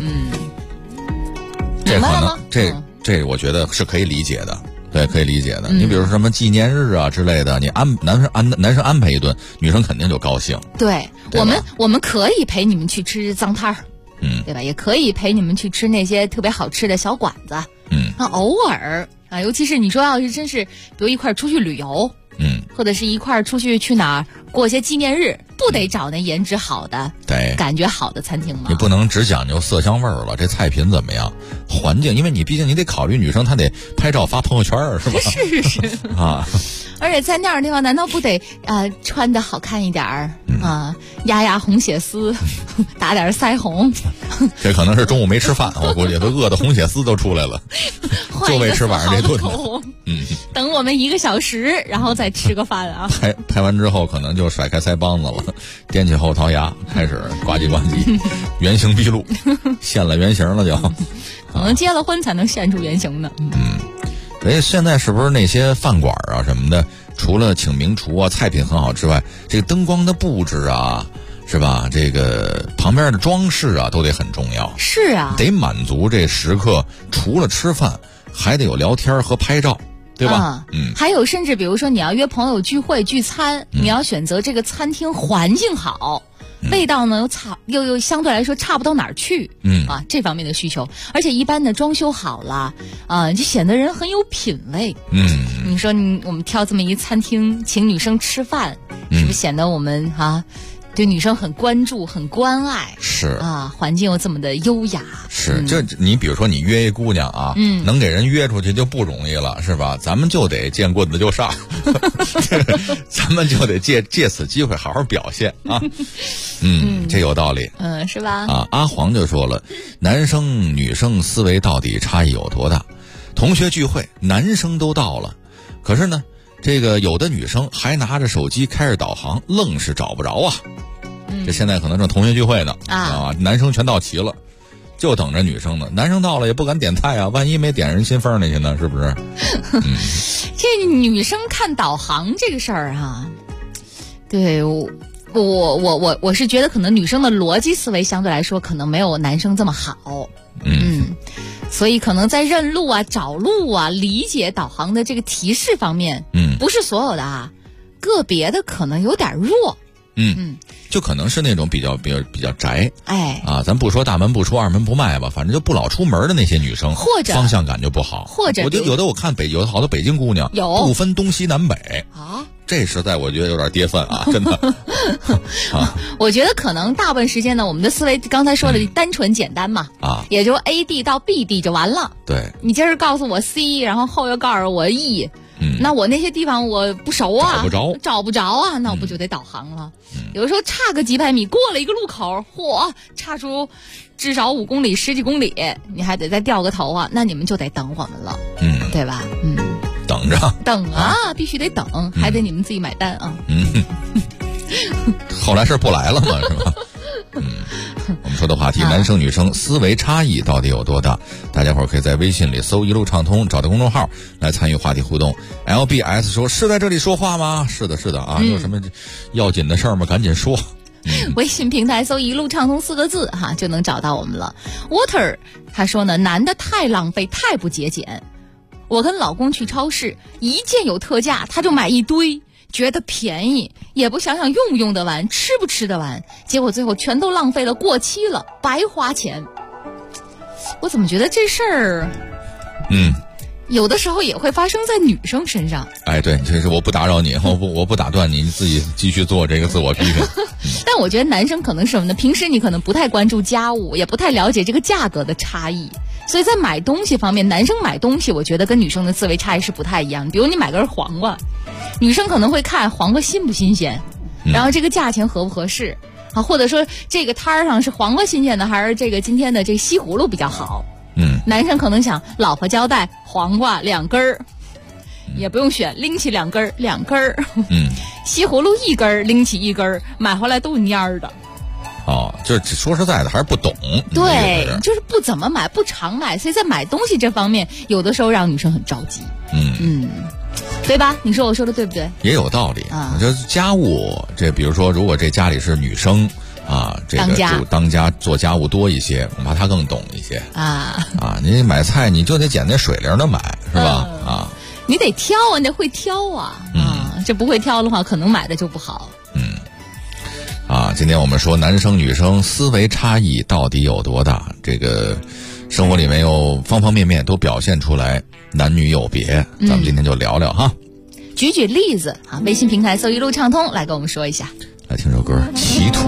这可能这我觉得是可以理解的，对，可以理解的。你比如说什么纪念日啊之类的，你男生安排一顿，女生肯定就高兴。 对，我们可以陪你们去吃脏摊儿，对吧？也可以陪你们去吃那些特别好吃的小馆子。那偶尔啊，尤其是你说要是真是，比如一块出去旅游。或者是一块出去哪儿过些纪念日，不得找那颜值好的、感觉好的餐厅吗？ 你不能只讲究色香味儿了，这菜品怎么样？环境，因为你毕竟你得考虑女生，她得拍照发朋友圈，是吧？ 是啊。 而且在那样的地方，难道不得穿得好看一点儿压红血丝，打点腮红？ 这可能是中午没吃饭，我估计都饿得红血丝都出来了，就为吃晚上这顿口等我们1个小时，然后再吃个饭啊。 拍完之后，可能就甩开腮帮子了，踮起后槽牙，开始呱唧呱唧，原形毕露，现了原形了就。 可能结了婚才能现出原形呢。 所以现在是不是那些饭馆啊什么的，除了请名厨啊，菜品很好之外，这个灯光的布置啊，是吧？这个旁边的装饰啊，都得很重要。 是啊， 得满足这食客除了吃饭，还得有聊天和拍照。对吧？ 还有甚至比如说你要约朋友聚会聚餐，你要选择这个餐厅环境好，味道呢又相对来说差不到哪儿去，这方面的需求。而且一般的装修好了就显得人很有品味。你说我们挑这么一餐厅请女生吃饭，是不是显得我们对女生很关注很关爱？是啊，环境又这么的优雅。 是，这你比如说你约一姑娘啊，能给人约出去就不容易了，是吧？咱们就得见棍子就上，咱们就得借此机会好好表现啊。这有道理。 是吧？ 阿黄就说了，男生女生思维到底差异有多大？同学聚会，男生都到了，可是呢，这个有的女生还拿着手机开着导航，愣是找不着啊。这现在可能正同学聚会呢男生全到齐了，就等着女生呢。男生到了也不敢点菜啊，万一没点人心缝里去呢，是不是？ 这女生看导航这个事儿对我是觉得可能女生的逻辑思维相对来说可能没有男生这么好。所以可能在认路啊、找路啊、理解导航的这个提示方面，不是所有的个别的可能有点弱。 就可能是那种比较宅， 哎啊，咱不说大门不出二门不迈吧，反正就不老出门的那些女生， 或者方向感就不好， 或者有的我看有的好多北京姑娘不分东西南北啊。 这实在我觉得有点跌份啊，真的。 我觉得可能大部分时间呢，我们的思维刚才说的单纯简单嘛，也就 A D 到 B D 就完了。 对， 你今儿告诉我 C， 然后后又告诉我 E，那我那些地方我不熟啊，找不着啊，那我不就得导航了？有的时候差个几百米，过了一个路口，差出至少5公里、10几公里，你还得再掉个头啊，那你们就得等我们了，对吧？ 等着， 等啊，必须得等，还得你们自己买单啊。 后来是不来了嘛，是吧？我们说的话题，男生女生思维差异到底有多大？大家伙儿可以在微信里搜一路畅通，找到公众号来参与话题互动。LBS 说是在这里说话吗？是的啊，有什么要紧的事儿吗？赶紧说。 微信平台搜一路畅通4个字哈，就能找到我们了。Water 他说呢，男的太浪费，太不节俭。我跟老公去超市，一见有特价他就买一堆，觉得便宜，也不想想用不用得完，吃不吃得完，结果最后全都浪费了，过期了，白花钱。我怎么觉得这事儿有的时候也会发生在女生身上。 哎，对，这是我不打扰你，我不打断你，你自己继续做这个自我批评。 但我觉得男生可能是什么呢？平时你可能不太关注家务，也不太了解这个价格的差异，所以在买东西方面，男生买东西我觉得跟女生的思维差异是不太一样。比如你买根黄瓜，女生可能会看黄瓜新不新鲜，然后这个价钱合不合适啊，或者说这个摊儿上是黄瓜新鲜的，还是这个今天的这个西葫芦比较好。男生可能想老婆交代黄瓜2根儿，也不用选，拎起2根儿，西葫芦1根儿，拎起1根儿，买回来都蔫儿的。 就是说实在的还是不懂。 对，就是不怎么买，不常买，所以在买东西这方面有的时候让女生很着急。对吧？你说我说的对不对？ 也有道理啊。就家务这，比如说如果这家里是女生啊，这个当家做家务多一些，恐怕她更懂一些啊。你买菜你就得捡那水灵的买，是吧？ 你得挑啊，你得会挑啊。这不会挑的话，可能买的就不好。 今天我们说男生女生思维差异到底有多大？这个生活里面有方方面面都表现出来，男女有别。咱们今天就聊聊哈， 举例子啊。微信平台搜一路畅通，来跟我们说一下。 来听首歌《歧途》。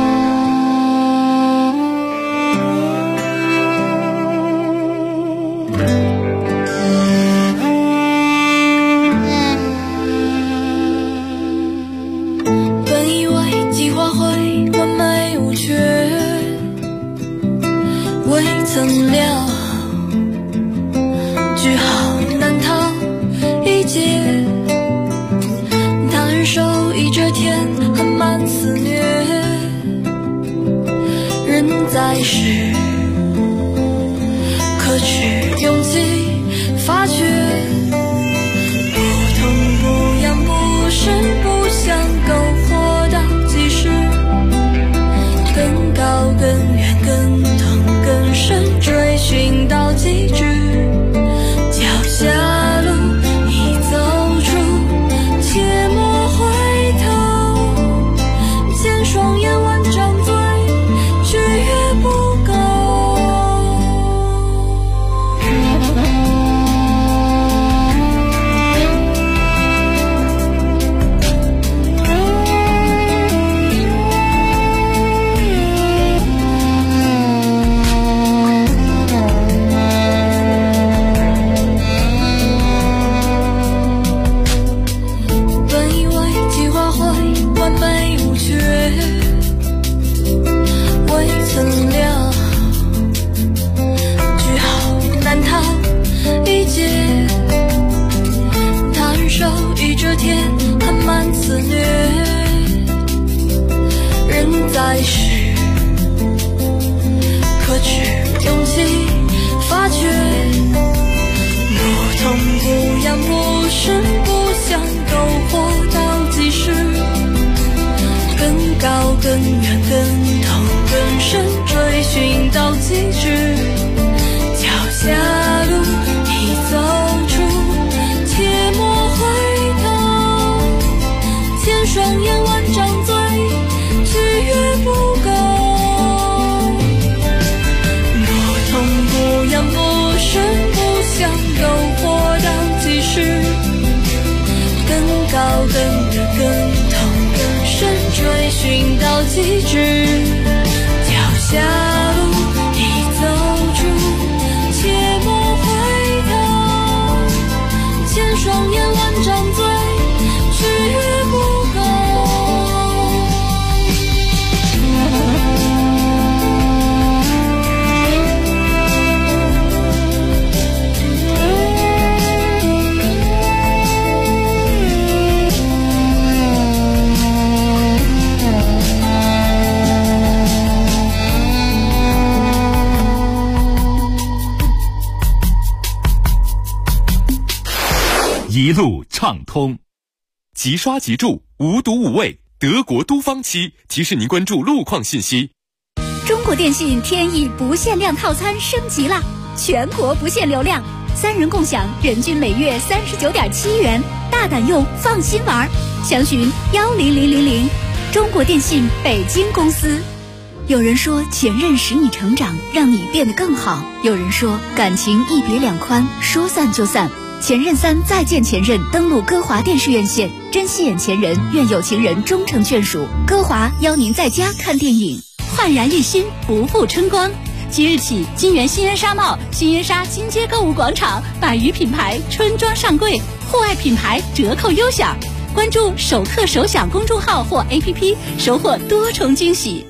曾料句号难逃一劫，他人手一遮天，含满肆虐，人在世可取勇气发掘，不痛不痒不声不响，篝火到几时，更高更远更痛更深，追寻到极致，脚下路已走出，切莫回头，见双眼万张嘴，拒绝不够。在世可取勇气发掘，不痛不痒不声不响，篝火到几时，更高更远更痛更深，追寻到极致，脚下路已走出，切莫回头，见双眼万张嘴， 寻到极致，脚下路已走出，且莫回头，千双眼万张嘴，却不够。 一路畅通，即刷即住，无毒无味，德国都方漆提示您关注路况信息。 中国电信天翼不限量套餐升级啦，全国不限流量，3人共享，人均每月39.7元，大胆用，放心玩。详询10000，中国电信北京公司。有人说前任使你成长，让你变得更好；有人说感情一别两宽，说散就散。前任3再见前任，登录歌华电视院线，珍惜眼前人，愿有情人终成眷属。歌华邀您在家看电影，焕然一新，不负春光。即日起，金源新源纱帽、新源纱金街购物广场100余品牌春装上柜，户外品牌折扣优享。关注首客首享公众号或 APP， 收获多重惊喜。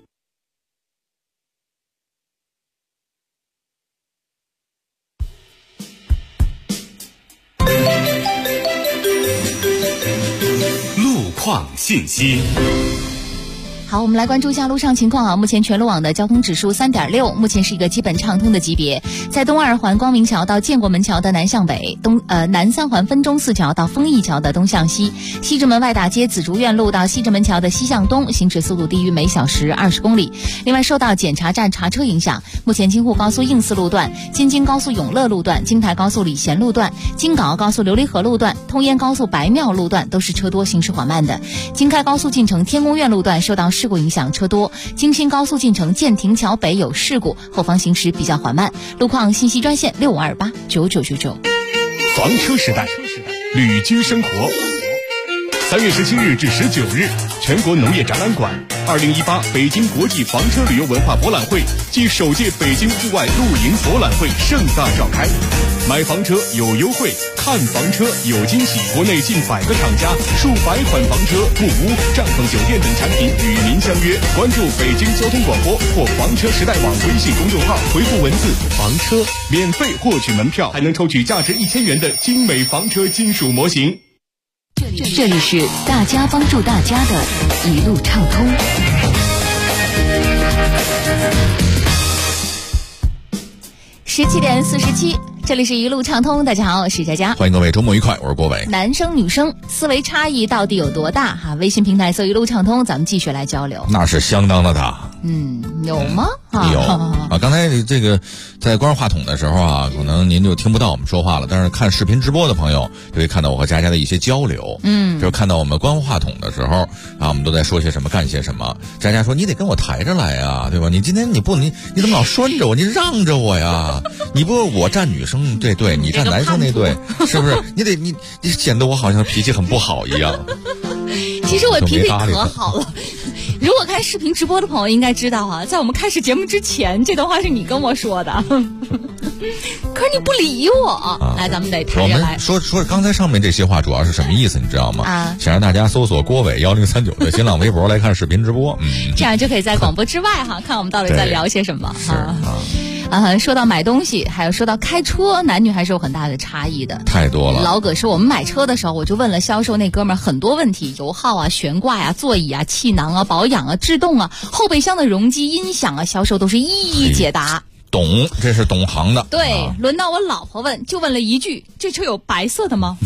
路况信息。 好，我们来关注一下路上情况啊。目前全路网的交通指数3.6，目前是一个基本畅通的级别。在东二环光明桥到建国门桥的南向北，南三环分钟寺桥到丰益桥的东向西，西直门外大街紫竹院路到西直门桥的西向东，行驶速度低于每小时20公里。另外，受到检查站查车影响，目前京沪高速应四路段、京津高速永乐路段、京台高速礼贤路段、京港澳高速琉璃河路段、通燕高速白庙路段都是车多，行驶缓慢的。京开高速进城天宫院路段受到事故影响，车多。京新高速进城建亭桥北有事故，后方行驶比较缓慢。路况信息专线65289999。 房车时代，旅居生活。3月17日至19日，全国农业展览馆2018北京国际房车旅游文化博览会暨首届北京户外露营博览会盛大召开。买房车有优惠，看房车有惊喜。国内近100个厂家，数百款房车、木屋、帐篷酒店等产品与您相约。关注北京交通广播或房车时代网微信公众号，回复文字房车，免费获取门票，还能抽取价值1000元的精美房车金属模型。 这里是大家帮助大家的一路畅通。17点47，这里是一路畅通。大家好，我是佳佳， 欢迎各位周末愉快，我是郭伟。 男生女生思维差异到底有多大哈？微信平台搜一路畅通，咱们继续来交流。 那是相当的大。 有吗？ 有啊，刚才这个在关上话筒的时候啊，可能您就听不到我们说话了，但是看视频直播的朋友就会看到我和佳佳的一些交流。就是看到我们关话筒的时候啊，我们都在说些什么，干些什么。佳佳说：“你得跟我抬着来呀，对吧？你今天你怎么老拴着我？你让着我呀！你不我站女生这队，你站男生那队，是不是？你显得我好像脾气很不好一样。” 其实我脾气可好了。如果看视频直播的朋友应该知道啊，在我们开始节目之前，这段话是你跟我说的，可是你不理我。来，咱们得抬着来。 我们说刚才上面这些话主要是什么意思，你知道吗？想让大家搜索郭伟1039的新浪微博来看视频直播， 这样就可以在广播之外哈，看我们到底在聊些什么。说到买东西，还有说到开车，男女还是有很大的差异的， 太多了。 老葛说我们买车的时候，我就问了销售那哥们儿很多问题，油耗啊、悬挂呀、座椅啊、气囊啊、保养啊、制动啊、后备箱的容积、音响啊，销售都是一一解答。 懂，这是懂行的。 对，轮到我老婆问，就问了一句：“这车有白色的吗？”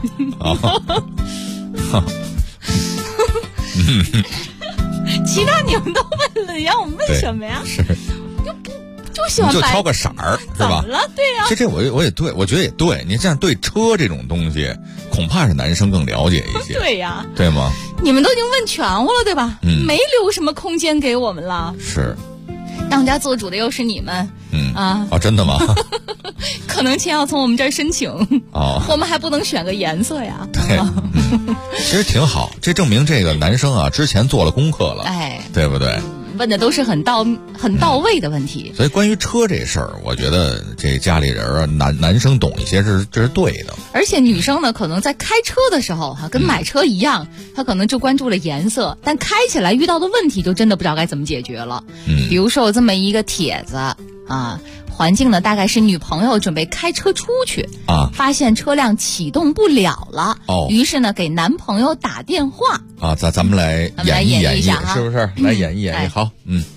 其他你们都问了，让我们问什么呀？ 是。 就喜欢就挑个色儿，是吧？ 怎么了？对呀。 这我也对，我觉得也对。你这样对车这种东西，恐怕是男生更了解一些。 对呀。 对吗？ 你们都已经问全乎了，对吧？没留什么空间给我们了。 是。 当家做主的又是你们， 真的吗？ 可能钱要从我们这儿申请我们还不能选个颜色呀。 对，其实挺好，这证明这个男生啊之前做了功课了，对不对？ 问的都是很到位的问题。 所以关于车这事儿，我觉得这家里人啊，男生懂一些这是对的。 而且女生呢，可能在开车的时候跟买车一样，她可能就关注了颜色，但开起来遇到的问题就真的不知道该怎么解决了。比如说有这么一个帖子啊，环境呢大概是女朋友准备开车出去发现车辆启动不了了，于是呢给男朋友打电话咱们来演绎一下是不是？来演绎好。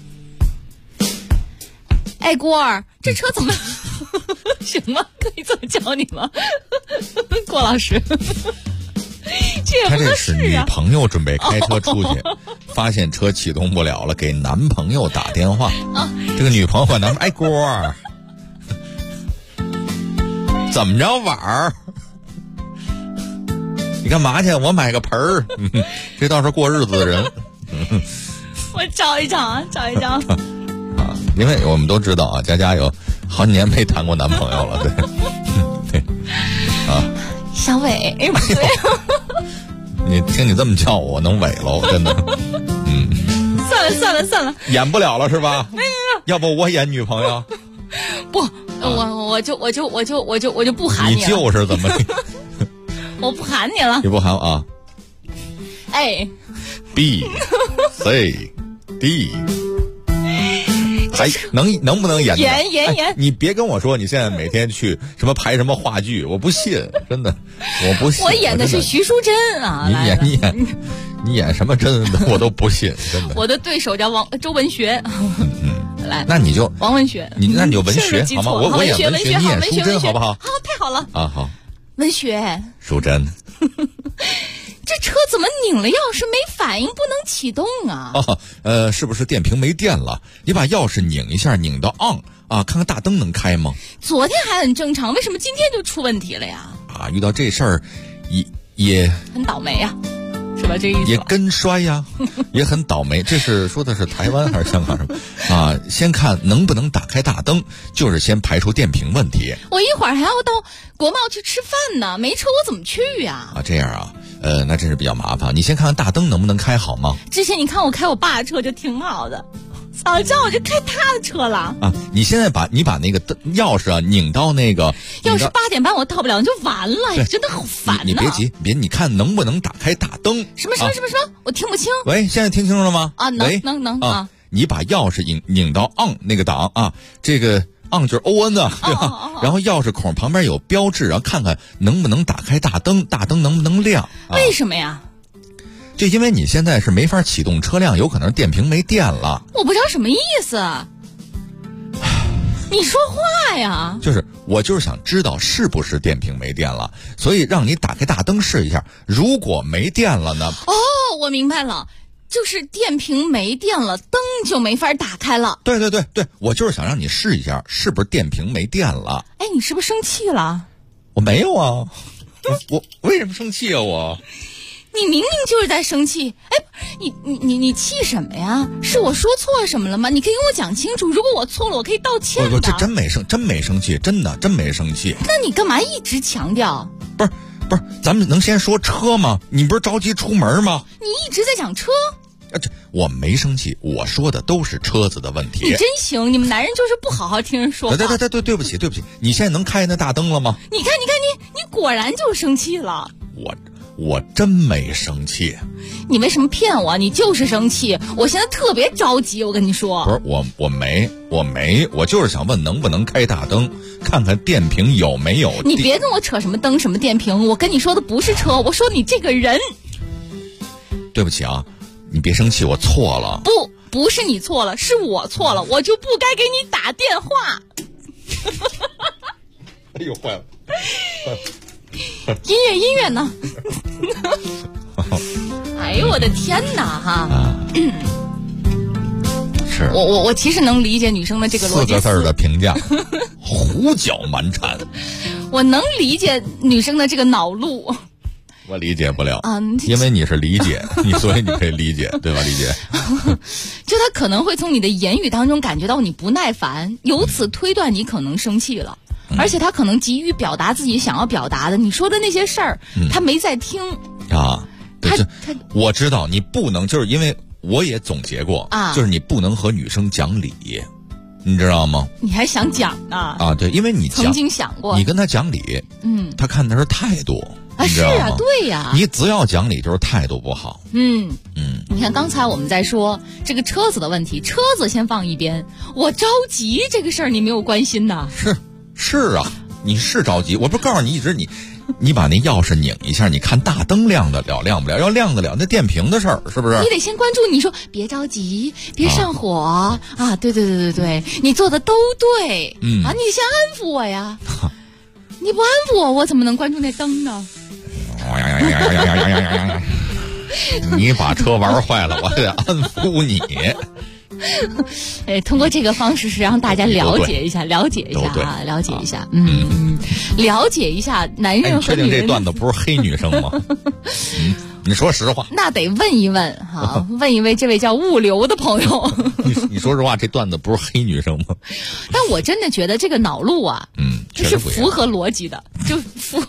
哎，郭儿，这车怎么行吗？可以这么叫你吗？郭老师，这也不合适啊。 他这是女朋友准备开车出去发现车启动不了了，给男朋友打电话这个女朋友管男朋友，郭儿怎么着玩儿？你干嘛去？我买个盆儿这倒是过日子的人我找一找因为我们都知道啊，佳佳有好几年没谈过男朋友了，对小伟， 你听你这么叫我能萎了，真的算了， 演不了了是吧？ 没有， 要不我演女朋友？ 不，我就不喊你了。 你就是怎么？ 我不喊你了。 你不喊啊？ 哎 ，B C D。能不能演？ 演！ 你别跟我说你现在每天去什么排什么话剧，我不信，真的，我不信。 我演的是徐淑珍啊！ 你演什么真的我都不信，真的。 我的对手叫周文学。来， 那你就王文学， 那你就文学好吗？我演文学，你演淑珍好不好？ 好，太好了好。 文学， 淑珍。 这车怎么拧了钥匙没反应，不能启动啊？ 是不是电瓶没电了？你把钥匙拧一下，拧到 on 看看大灯能开吗？ 昨天还很正常，为什么今天就出问题了呀？ 遇到这事儿也很倒霉呀，是吧？这意思也跟摔呀，也很倒霉。这是说的是台湾还是香港什么先看能不能打开大灯，就是先排除电瓶问题。 我一会儿还要到国贸去吃饭呢，没车我怎么去呀？ 这样啊。那真是比较麻烦。你先看看大灯能不能开好吗？ 之前你看我开我爸的车就挺好的，早知道我就开他的车了。 你现在把那个钥匙拧到那个， 要是8点半我到不了就完了呀，真的好烦呐。 你别急，你看能不能打开大灯？ 什么？我听不清。 喂，现在听清楚了吗？ 能你把钥匙拧到 on 那个档这个。on 就是 on 啊，对吧？然后钥匙孔旁边有标志，然后看看能不能打开大灯，大灯能不能亮？ 为什么呀？ 就因为你现在是没法启动车辆，有可能电瓶没电了。 我不知道什么意思。你说话呀！ 我就是想知道是不是电瓶没电了，所以让你打开大灯试一下。如果没电了呢？ 我明白了。就是电瓶没电了，灯就没法打开了。 对，我就是想让你试一下，是不是电瓶没电了？ 你是不是生气了？ 我没有啊，我为什么生气啊？ 你明明就是在生气。你气什么呀？是我说错什么了吗？你可以跟我讲清楚。如果我错了，我可以道歉的。 这真没生气，真没生气。 那你干嘛一直强调？ 不是，咱们能先说车吗？你不是着急出门吗？ 你一直在讲车。 我没生气，我说的都是车子的问题。 你真行，你们男人就是不好好听人说话。 对不起，你现在能开那大灯了吗？ 你看你果然就生气了。 我真没生气。 你为什么骗我？你就是生气。我现在特别着急，我跟你说。 不是我没，我就是想问能不能开大灯，看看电瓶有没有。 你别跟我扯什么灯什么电瓶，我跟你说的不是车，我说你这个人。 对不起啊。你别生气，我错了。 不是你错了，是我错了，我就不该给你打电话。 哎呦，坏了！ 音乐呢？哎呦我的天哪是我其实能理解女生的这个逻辑。4 个字的评价，胡搅蛮缠。 我能理解女生的这个恼怒。 我理解不了因为你是理解所以你可以理解，对吧？理解就他可能会从你的言语当中感觉到你不耐烦，由此推断你可能生气了，而且他可能急于表达自己想要表达的，你说的那些事儿他没在听啊。我知道你不能，就是因为我也总结过就是你不能和女生讲理，你知道吗？你还想讲呢？对，因为你曾经想过，你跟他讲理，他看的是态度是啊，对呀， 你只要讲理就是态度不好。 你看刚才我们在说这个车子的问题，车子先放一边，我着急这个事儿你没有关心呐？ 是啊，你是着急，我不是告诉你一直你把那钥匙拧一下，你看大灯亮得了亮不了，要亮得了那电瓶的事儿是不是？ 你得先关注，你说别着急，别上火对，你做的都对你先安抚我呀。你不安抚我，我怎么能关注那灯呢？ 你把车玩坏了，我得安抚你。 通过这个方式是让大家了解一下，了解一下男人和女人。确定这段子不是黑女生吗？你说实话。 那得问一问哈，问一问这位叫物流的朋友。 你说实话，这段子不是黑女生吗？ 但我真的觉得这个脑路是符合逻辑的，就符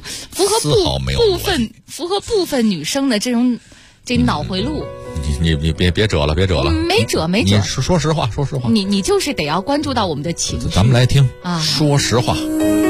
合部分女生的这脑回路。 你别折了， 没折。 你说实话， 你就是得要关注到我们的情绪。 咱们来听说实话。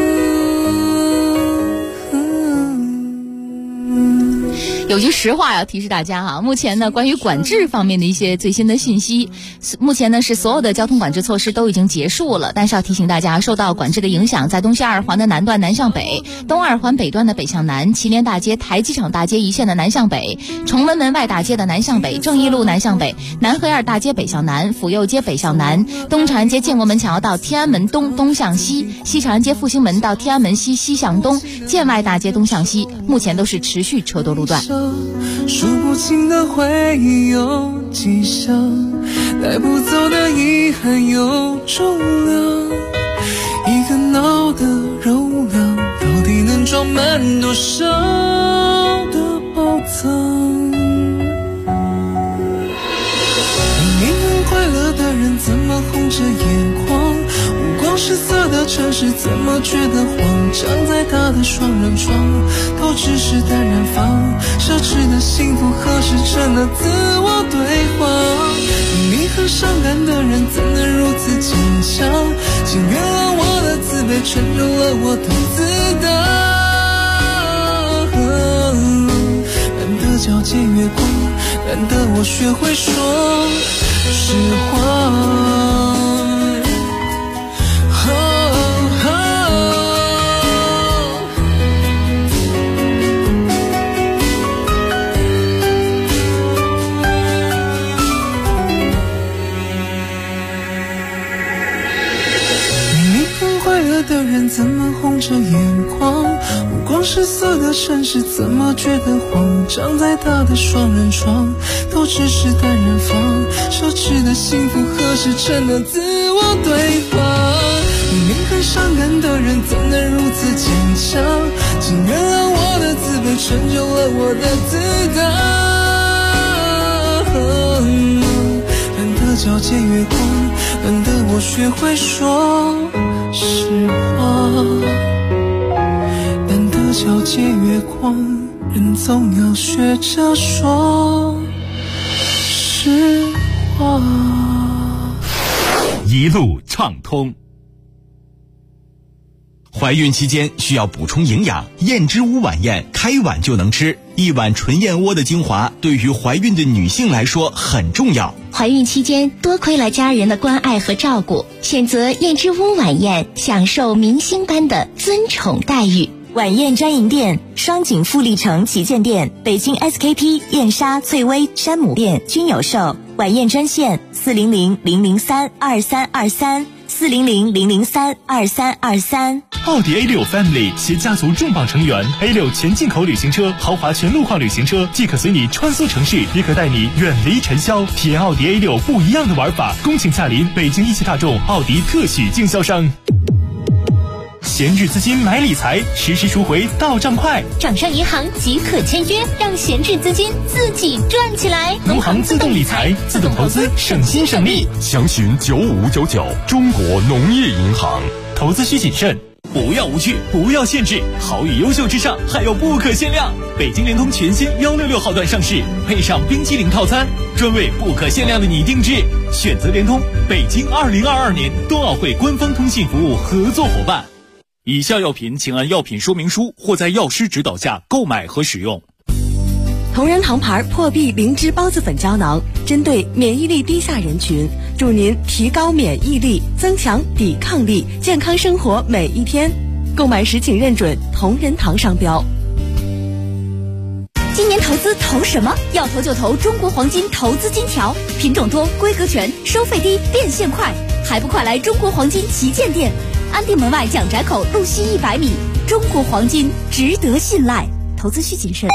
有句实话要提示大家目前呢，关于管制方面的一些最新的信息，目前呢是所有的交通管制措施都已经结束了，但是要提醒大家，受到管制的影响，在东西二环的南段南向北，东二环北段的北向南，祁连大街、台机场大街一线的南向北，崇文门外大街的南向北，正义路南向北，南河沿大街北向南，府右街北向南，东长安街建国门桥到天安门东东向西，西长安街复兴门到天安门西西向东，建外大街东向西，目前都是持续车多路段。 数不清的回忆有几箱，带不走的遗憾有重量，一个脑的容量到底能装满多少的宝藏？明明很快乐的人怎么红着眼眶，五光十色的城市怎么觉得慌张？再大的双人床都只是单人房，奢侈的幸福何时成了自我对话？你很伤感的人怎能如此坚强？请原谅我的自卑成就了我的自大，难得皎洁月光，难得我学会说实话。的人怎么红着眼眶？五光十色的城市怎么觉得慌张？再大的双人床都只是单人房，奢侈的幸福何时成了自我对话？明明很伤感的人怎能如此坚强？请原谅我的自卑成就了我的自大，难得皎洁月光，难得我学会说实话，难得皎洁月光，人总要学着说实话。 一路畅通。怀孕期间需要补充营养，燕之屋晚宴开碗就能吃，一碗纯燕窝的精华对于怀孕的女性来说很重要。 怀孕期间多亏了家人的关爱和照顾，选择燕之屋晚宴，享受明星般的尊宠待遇。晚宴专营店：双井富力城旗舰店、北京 SKP、燕莎、翠微、山姆店均有售。晚宴专线：400-003-2323，400-003-2323。 奥迪 A6 Family 携家族重磅成员 A6 全进口旅行车、豪华全路况旅行车，既可随你穿梭城市，也可带你远离尘嚣，体验奥迪 A6 不一样的玩法。恭请驾临北京一汽大众奥迪特许经销商。 闲置资金买理财，实时赎回到账快。 掌上银行即可签约，让闲置资金自己赚起来。 农行自动理财，自动投资，省心省力。 详询9599中国农业银行。 投资需谨慎，不要无趣，不要限制，好与优秀之上还有不可限量。北京联通全新166号段上市，配上冰淇淋套餐，专为不可限量的你定制。选择联通，北京2022年冬奥会官方通信服务合作伙伴。以下药品请按药品说明书或在药师指导下购买和使用。 同仁堂牌破壁灵芝孢子粉胶囊，针对免疫力低下人群，助您提高免疫力，增强抵抗力，健康生活每一天。购买时请认准同仁堂商标。 今年投资投什么？要投就投中国黄金投资金条，品种多，规格全，收费低，变现快，还不快来中国黄金旗舰店，安定门外蒋宅口路西100米。中国黄金值得信赖，投资需谨慎。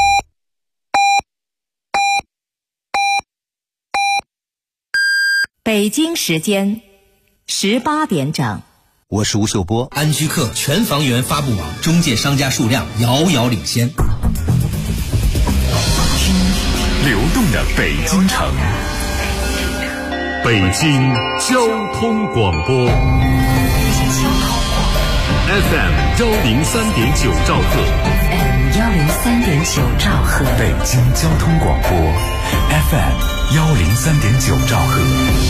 北京时间18点整。 我是吴秀波。 安居客全房源发布网中介商家数量遥遥领先。 流动的北京城，北京交通广播 FM 103.9兆赫， 103.9兆赫， 北京交通广播 FM 103.9兆赫。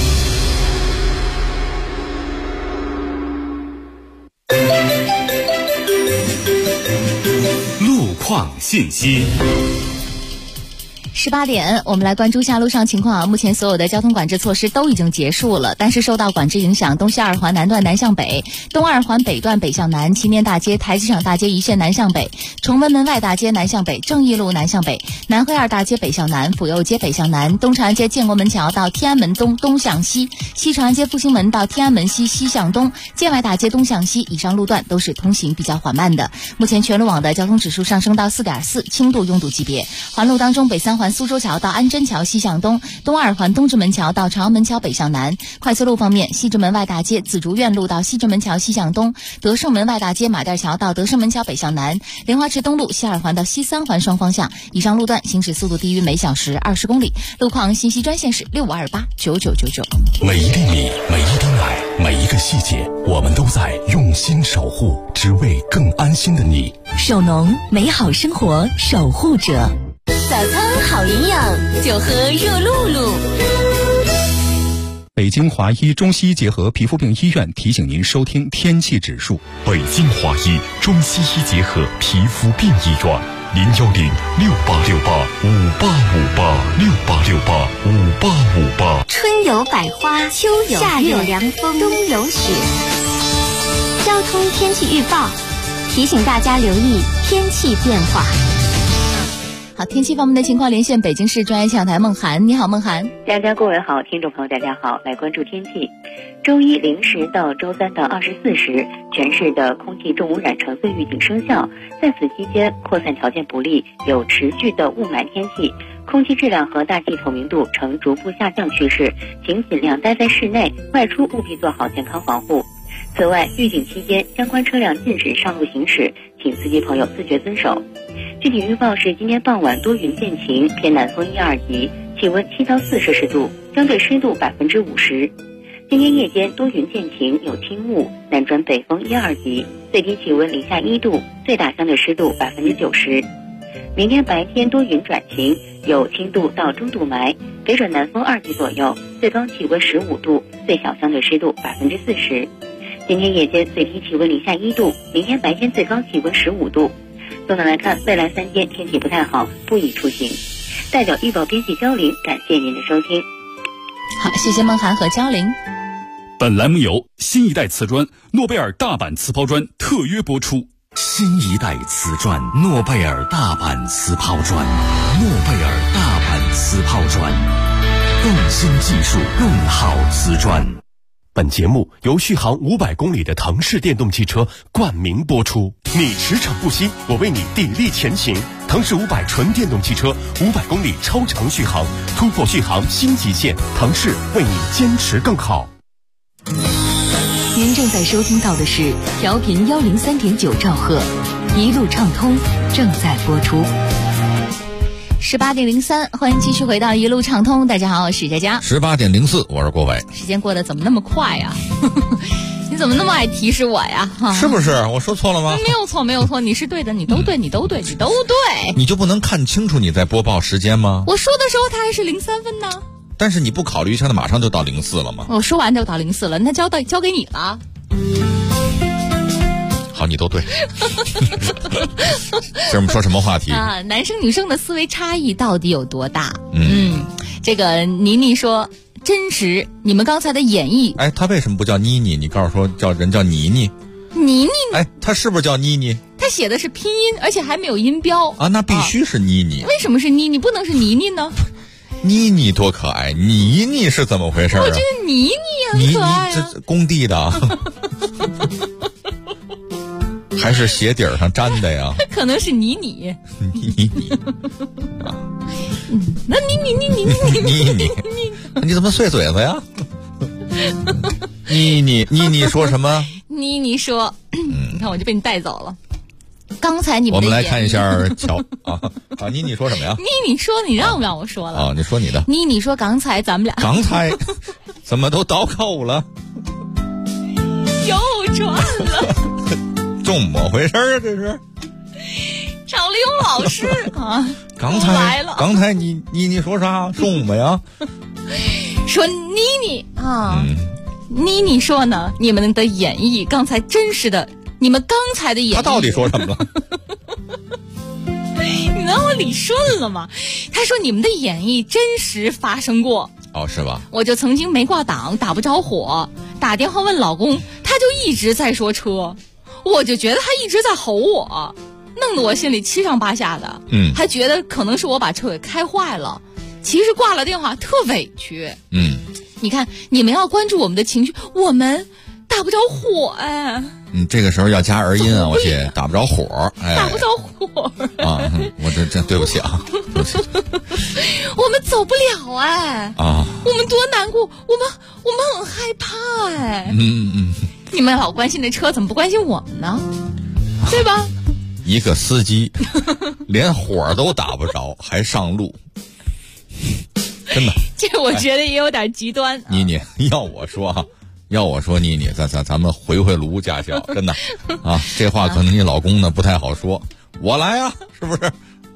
路况信息。 18点，我们来关注下路上情况啊。目前所有的交通管制措施都已经结束了，但是受到管制影响，东西二环南段南向北、东二环北段北向南、祈年大街、台机场大街一线南向北、崇文门外大街南向北、正义路南向北、南汇二大街北向南、府右街北向南、东长安街建国门桥到天安门东东向西、西长安街复兴门到天安门西西向东、建外大街东向西，以上路段都是通行比较缓慢的。目前全路网的交通指数上升到4.4，轻度拥堵级别。环路当中，北三环苏州桥到安贞桥西向东，东二环东直门桥到朝阳门桥北向南。快速路方面，西直门外大街紫竹院路到西直门桥西向东，德胜门外大街马甸桥到德胜门桥北向南，莲花池东路西二环到西三环双方向，以上路段行驶速度低于每小时20公里。路况信息专线是65289999。 每一粒米，每一滴奶，每一个细节，我们都在用心守护，只为更安心的你。 首农，美好生活守护者。早餐好营养，就喝热露露。 北京华医中西医结合皮肤病医院提醒您收听天气指数。 北京华医中西医结合皮肤病医院，010686858685868 春有百花，秋有夏有凉风，冬有雪。交通天气预报提醒大家留意天气变化。 好，天气方面的情况，连线北京市专业气象台孟涵。你好，孟涵。 各位好，听众朋友大家好，来关注天气。周一0时到周三的24时，全市的空气重污染橙色预警生效。在此期间，扩散条件不利，有持续的雾霾天气，空气质量和大气透明度呈逐步下降趋势，请尽量待在室内，外出务必做好健康防护。此外，预警期间相关车辆禁止上路行驶，请司机朋友自觉遵守。具体预报是今天傍晚多云见晴，偏南风1、2级，气温7到4摄氏度，相对湿度50%。今天夜间多云见晴，有轻雾，南转北风1、2级，最低气温零下1度，最大相对湿度90%。明天白天多云转晴，有轻度到中度霾，北转南风2级左右，最高气温15度，最小相对湿度40%。今天夜间最低气温零下1度，明天白天最高气温15度。总的来看，未来3天天气不太好，不宜出行。代表预报编辑焦玲，感谢您的收听。 好，谢谢孟涵和焦玲。 本栏目由新一代瓷砖诺贝尔大阪瓷抛砖特约播出。 新一代瓷砖诺贝尔大阪瓷抛砖，诺贝尔大阪瓷抛砖，更新技术，更好瓷砖。 本节目由续航500公里的腾势电动汽车冠名播出。你驰骋不息，我为你砥砺前行。腾势500纯电动汽车，500公里超长续航，突破续航新极限。腾势为你坚持更好。 您正正在收听到的是调频103.9兆赫，一路畅通正在播出。 18:03，欢迎继续回到一路畅通。大家好，我是佳佳。 18:04，我是郭伟。 时间过得怎么那么快呀？你怎么那么爱提示我呀？ 是不是？我说错了吗？ 没有错，没有错，你是对的，你都对，你都对，你都对。 你就不能看清楚你在播报时间吗？ 我说的时候它还是03分呢。 但是你不考虑一下，它马上就到04了吗？ 我说完就到04了，那交给你了。 好，你都对。这我们说什么话题啊？男生女生的思维差异到底有多大？这个妮妮说真实，你们刚才的演绎。 哎，他为什么不叫妮妮？你告诉说叫妮妮。 妮妮。 哎，他是不是叫妮妮？ 他写的是拼音，而且还没有音标啊，那必须是妮妮。 为什么是妮妮，不能是妮妮呢？ 妮妮多可爱，妮妮是怎么回事啊？ 我觉得妮妮很可爱啊。 这工地的。还是鞋底上粘的呀？ 可能是妮妮。 妮妮啊，那妮， 你怎么碎嘴子呀？妮妮说什么？ 妮妮说，你看我就被你带走了。刚才你们我们来看一下乔啊，妮妮说什么呀？ 妮妮说，你让不让我说了？ 啊，你说你的。 妮妮说，刚才咱们俩。 刚才怎么都倒扣了？ 又转了。 怎么回事啊？这是常丽勇老师啊！ 刚才你说啥？中么呀？ 说妮妮啊，妮妮说呢，你们的演绎刚才真实的，你们刚才的演绎， 他到底说什么了？ 你让我理顺了吗？他说你们的演绎真实发生过。 哦，是吧？ 我就曾经没挂档，打不着火，打电话问老公，他就一直在说车。我就觉得他一直在吼我，弄得我心里七上八下的。还觉得可能是我把车给开坏了。其实挂了电话特委屈。你看，你们要关注我们的情绪，我们打不着火哎。 这个时候要加儿音啊，我写打不着火，哎， 打不着火啊！我这对不起啊，对不起。 我们走不了哎啊！我们多难过，我们很害怕哎。你们老关心那车，怎么不关心我们呢？对吧？ 一个司机连火都打不着，还上路，真的。 这我觉得也有点极端。 妮妮，要我说妮妮，咱们回炉驾校，真的啊，这话可能你老公呢不太好说，我来啊，是不是？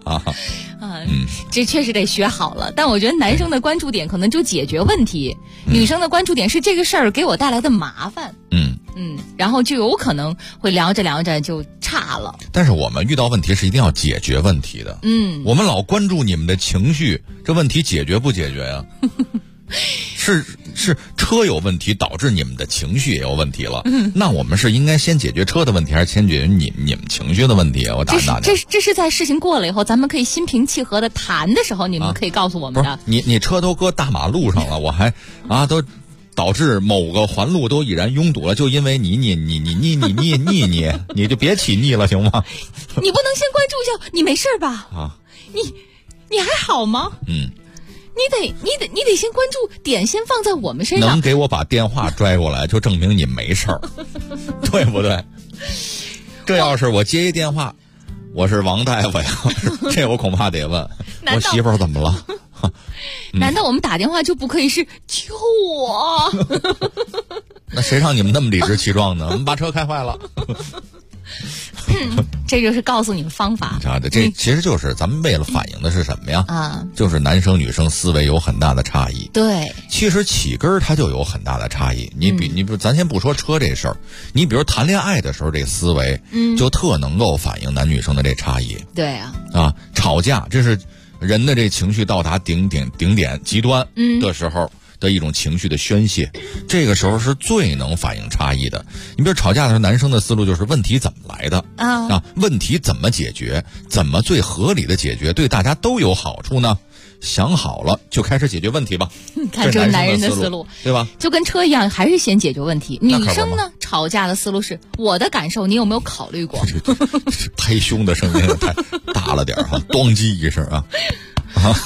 这确实得学好了。但我觉得男生的关注点可能就解决问题，女生的关注点是这个事儿给我带来的麻烦。然后就有可能会聊着就差了。 但是我们遇到问题是一定要解决问题的。我们老关注你们的情绪，这问题解决不解决呀？是车有问题导致你们的情绪也有问题了。那我们是应该先解决车的问题，还是先解决你们情绪的问题啊？我打这是在事情过了以后，咱们可以心平气和的谈的时候，你们可以告诉我们的。 你车都搁大马路上了，我还都导致某个环路都已然拥堵了，就因为你就别起腻了行吗？ 你不能先关注一下，你没事吧？你还好吗？你得先关注点，先放在我们身上。 能给我把电话拽过来，就证明你没事儿，对不对？这要是我接一电话，我是王大夫呀，这我恐怕得问我媳妇儿怎么了。 难道我们打电话就不可以是救我？ 那谁让你们那么理直气壮呢？我们把车开坏了。 这就是告诉你们方法。 这其实就是咱们为了反映的是什么呀？就是男生女生思维有很大的差异。 对， 其实起根儿它就有很大的差异。你比如咱先不说车这事儿，你比如谈恋爱的时候，这思维就特能够反映男女生的这差异。 对啊， 吵架这是人的这情绪到达顶点极端的时候的一种情绪的宣泄，这个时候是最能反映差异的。你比如吵架的时候，男生的思路就是问题怎么来的问题怎么解决，怎么最合理的解决，对大家都有好处呢？想好了就开始解决问题吧。 看这是男人的思路， 对吧？ 就跟车一样，还是先解决问题。女生呢，吵架的思路是我的感受，你有没有考虑过？ 拍胸的声音太大了点哈，咣叽一声啊！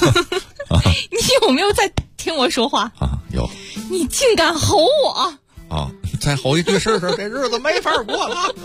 你有没有在听我说话有。 你竟敢吼我！ 啊，再吼一句试试，这日子没法过了。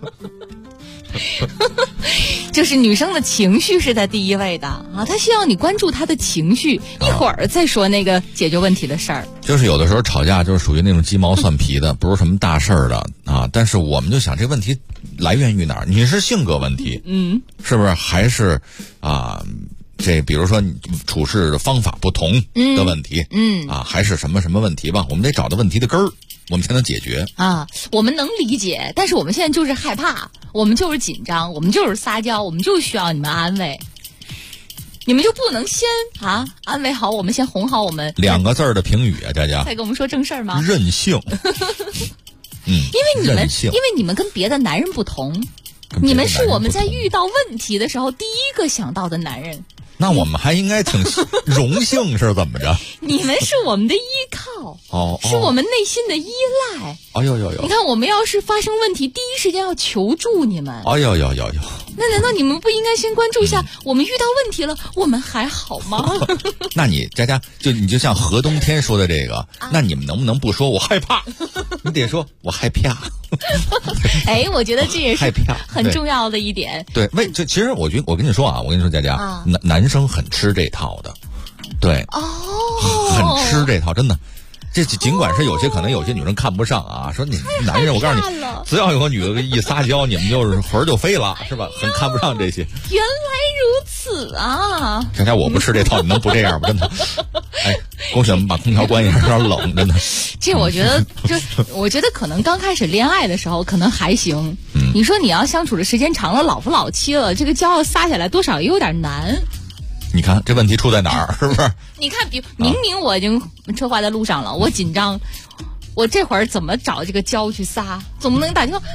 就是女生的情绪是在第一位的啊，她需要你关注她的情绪，一会儿再说那个解决问题的事儿。 就是有的时候吵架就是属于那种鸡毛蒜皮的，不是什么大事儿的啊。但是我们就想这问题来源于哪儿？你是性格问题，是不是？还是啊？这比如说你处事的方法不同的问题，还是什么问题吧？我们得找到问题的根儿，我们才能解决啊。我们能理解，但是我们现在就是害怕，我们就是紧张，我们就是撒娇，我们就需要你们安慰。你们就不能先安慰好我们，先哄好我们 ？2个字的评语啊，佳佳。 再跟我们说正事儿吗？ 任性。 因为你们跟别的男人不同，你们是我们在遇到问题的时候第一个想到的男人。 那我们还应该挺荣幸是怎么着？ 你们是我们的依靠，是我们内心的依赖。 哎呦， 你看，我们要是发生问题，第一时间要求助你们。 哎呦， 那难道你们不应该先关注一下，我们遇到问题了，我们还好吗？ 那你佳佳，你就像何冬天说的这个，那你们能不能不说我害怕？你得说我害怕。 我觉得这也是很重要的一点。 对，其实我觉得，我跟你说佳佳，男生很吃这套的，对，很吃这套，真的。这尽管是可能有些女生看不上啊，说你男人，我告诉你，只要有个女的一撒娇，你们就是魂儿就飞了，是吧？很看不上这些。 原来如此啊！ 佳佳，我不吃这套，你能不这样吗？真的。恭喜我们把空调关一下，有点冷，真的。 这我觉得可能刚开始恋爱的时候可能还行。你说你要相处的时间长了，老夫老妻了，这个骄傲撒下来多少也有点难。 你看这问题出在哪儿，是不是？ 你看，明明我已经车坏在路上了，我紧张，我这会儿怎么找这个胶去撒？总不能打电话，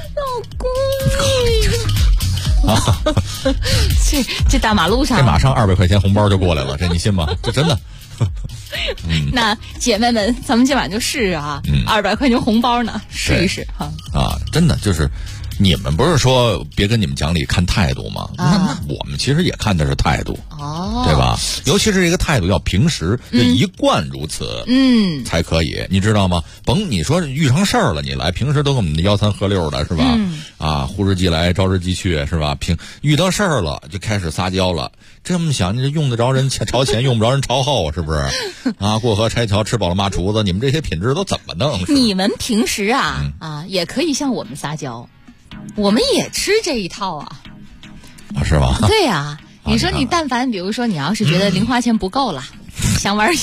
老公。这大马路上， 这马上200块钱红包就过来了，这你信吗？这真的。 那姐妹们，咱们今晚就试试啊，200块钱红包呢，试一试哈。 真的就是。你们不是说别跟你们讲理看态度吗？那我们其实也看的是态度，对吧？尤其是这个态度要平时就一贯如此，才可以，你知道吗？甭你说遇上事儿了，你来平时都跟我们吆3喝6的是吧？呼之即来，招之即去是吧？遇到事儿了就开始撒娇了，这么想你这用得着人朝前，用不着人朝后，是不是？过河拆桥，吃饱了骂厨子，你们这些品质都怎么弄？ 你们平时也可以向我们撒娇。我们也吃这一套啊， 是吧？ 对呀，你说你但凡比如说你要是觉得零花钱不够了，想玩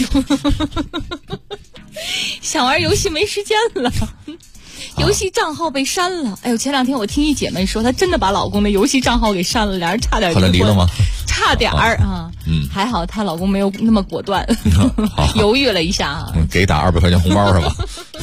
游戏没时间了，游戏账号被删了。哎呦，前2天我听一姐妹说，她真的把老公的游戏账号给删了，俩人差点后来离了吗？ 差点还好她老公没有那么果断，犹豫了一下给打200块钱红包是吧？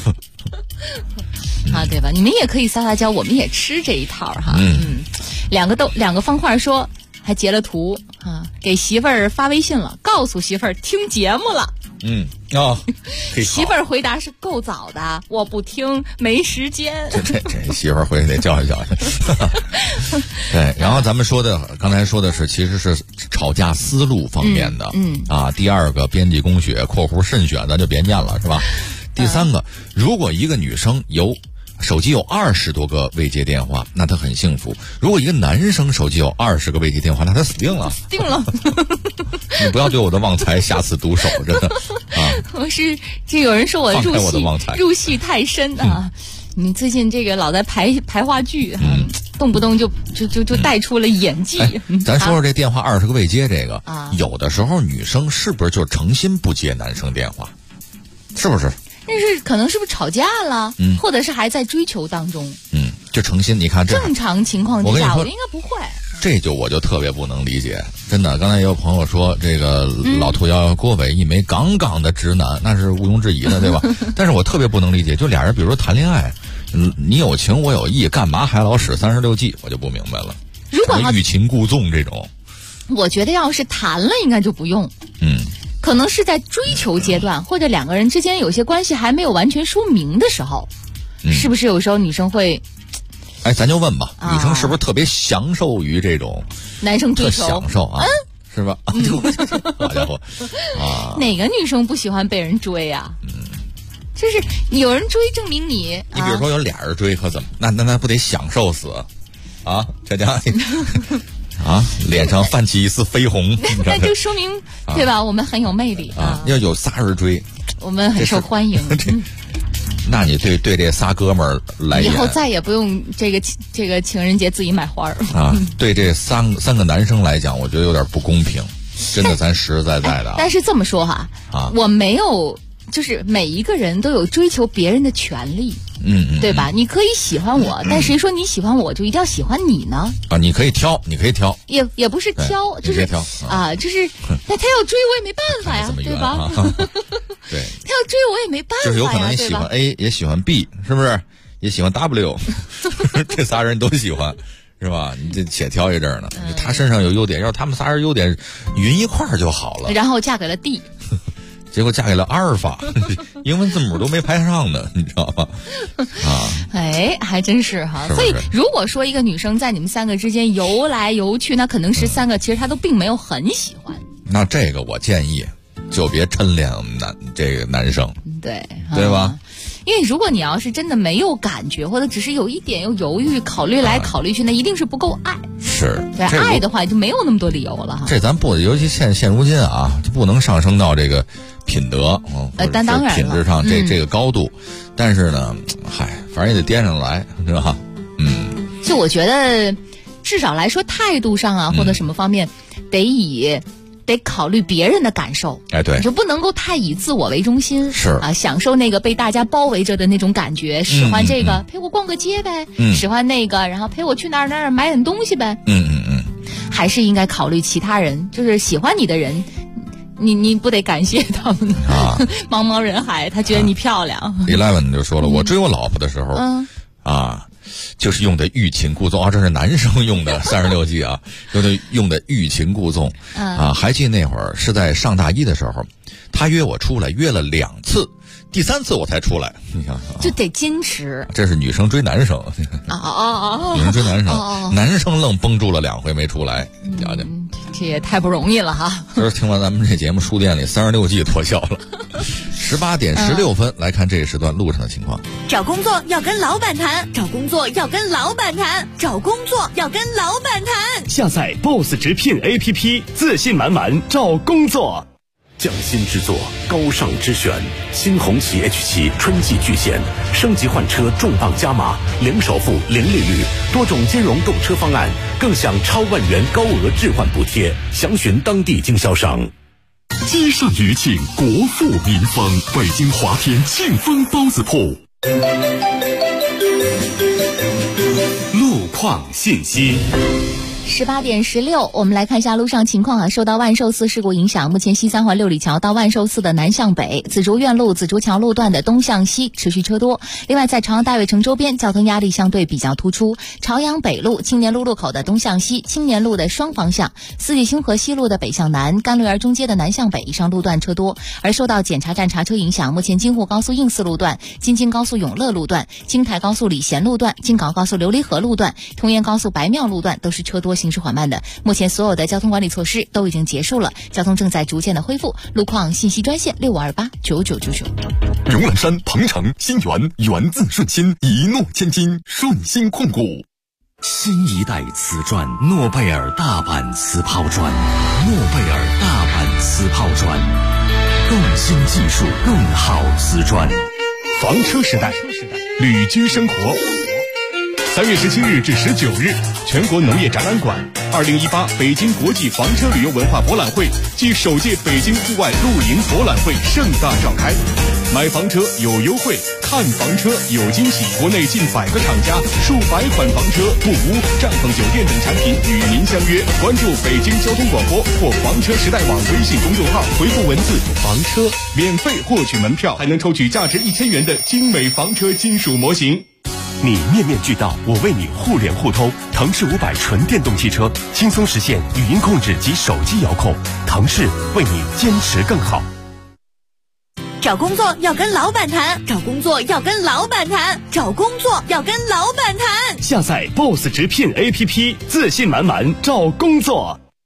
对吧？你们也可以撒娇，我们也吃这一套哈。2个方块说，还截了图给媳妇儿发微信了，告诉媳妇儿听节目了。 媳妇儿回答是够早的，我不听，没时间。 这媳妇儿回去得教训教训。对，然后咱们刚才说的是其实是吵架思路方面的，第2个编辑公选（慎选）咱就别念了，是吧？第3个，如果一个女生手机有20多个未接电话，那他很幸福。如果一个男生手机有20个未接电话，那他死定了。你不要对我的旺财下此毒手，真的这有人说我入戏太深啊。你最近这个老在排话剧动不动就带出了演技。 咱说说这电话20个未接这个有的时候女生是不是就诚心不接男生电话？是不是？ 但是可能是不是吵架了，或者是还在追求当中， 就诚心。你看正常情况之下，我应该不会。 我就特别不能理解，真的。刚才也有朋友说，这个老兔腰郭伟一枚杠杠的直男，那是毋庸置疑的，对吧？但是我特别不能理解，就俩人比如说谈恋爱，你有情我有意，干嘛还老使36计？我就不明白了。 如果欲擒故纵这种， 我觉得要是谈了，应该就不用。可能是在追求阶段，或者2个人之间有些关系还没有完全说明的时候，是不是有时候女生会？ 咱就问吧，女生是不是特别享受于这种男生追求？ 享受是吧？好家伙哪个女生不喜欢被人追啊？ 就是有人追，证明你比如说有俩人追，可怎么？那不得享受死啊？这家啊，脸上泛起一丝绯红， 那就说明对吧？我们很有魅力啊！ 要有仨人追， 我们很受欢迎。 那你对这仨哥们儿来演， 以后再也不用这个情人节自己买花啊！对这三个男生来讲，我觉得有点不公平，真的，咱实实在在的。 但是这么说哈，我没有，就是每一个人都有追求别人的权利，对吧？你可以喜欢我，但谁说你喜欢我就一定要喜欢你呢？ 啊，你可以挑， 也不是挑，就是啊，就是那他要追我也没办法呀，对吧？ 对， 他要追我也没办法呀， 就是有可能你喜欢 A 也喜欢 B， 是不是？也喜欢 W， 这仨人都喜欢，是吧？你这且挑一阵儿呢。他身上有优点，要是他们仨人优点匀一块儿就好了。 然后嫁给了 D。 结果嫁给了阿尔法，英文字母都没排上呢，你知道吗？ 哎，还真是哈。所以如果说一个女生在你们三个之间游来游去，那可能是三个其实她都并没有很喜欢。 那这个我建议就别抻恋我们这个男生，对吧？ 因为如果你要是真的没有感觉，或者只是有一点又犹豫，考虑来考虑去，那一定是不够爱。 是， 对，爱的话就没有那么多理由了哈。 这咱不，尤其现如今啊，就不能上升到这个品德当然品质上这个高度。但是呢，反正也得颠上来，是吧？ 就我觉得，至少来说态度上啊，或者什么方面，得考虑别人的感受， 对， 你就不能够太以自我为中心， 是啊，享受那个被大家包围着的那种感觉，喜欢这个陪我逛个街呗，喜欢那个然后陪我去哪儿买点东西呗，还是应该考虑其他人，就是喜欢你的人，你不得感谢他们啊？茫茫人海，他觉得你漂亮。 11就说了，我追我老婆的时候，就是用的欲擒故纵啊，这是男生用的36计啊，用的欲擒故纵啊。还记得那会儿是在上大一的时候，他约我出来，约了2次，第3次我才出来。你想就得矜持， 这是女生追男生女生追男生，男生愣绷住了2回没出来，了解。 这也太不容易了哈。 就是听完咱们这节目，书店里36计脱销了。18点16分，来看这一时段路上的情况。 找工作要跟老板谈，找工作要跟老板谈，找工作要跟老板谈。 下载 BOSS 直聘 APP， 自信满满找工作。匠心之作，高尚之选，新红旗 H7 春季巨献，升级换车重磅加码，零首付零利率，多种金融购车方案，更享超万元高额置换补贴，详询当地经销商。 积善余庆，国富民丰，北京华天庆丰包子铺。 路况信息。 18点16，我们来看一下路上情况啊。受到万寿寺事故影响，目前西三环六里桥到万寿寺的南向北、紫竹院路、紫竹桥路段的东向西持续车多。另外，在朝阳大悦城周边，交通压力相对比较突出。朝阳北路、青年路路口的东向西、青年路的双方向、四季星河西路的北向南、甘露园中街的南向北以上路段车多。而受到检查站查车影响，目前京沪高速应四路段、京津高速永乐路段、京台高速礼贤路段、京港高速琉璃河路段、通燕高速白庙路段都是车多，行驶缓慢的。目前所有的交通管理措施都已经结束了，交通正在逐渐的恢复。路况信息专线65289999。 荣览山、鹏城、新源，源自顺心，一诺千金，顺心控股。 新一代瓷砖，诺贝尔大阪瓷抛砖，诺贝尔大阪瓷抛砖，更新技术，更好瓷砖。 房车时代，旅居生活。3月17日至19日，全国农业展览馆2018北京国际房车旅游文化博览会暨首届北京户外露营博览会盛大召开。买房车有优惠，看房车有惊喜。国内近100个厂家，数百款房车、木屋、帐篷酒店等产品与您相约。关注北京交通广播或房车时代网微信公众号，回复文字房车，免费获取门票，还能抽取价值1000元的精美房车金属模型。 你面面俱到，我为你互联互通。腾势500纯电动汽车，轻松实现语音控制及手机遥控。腾势为你坚持更好。 找工作要跟老板谈，找工作要跟老板谈，找工作要跟老板谈。 下载 BOSS 直聘 APP， 自信满满找工作。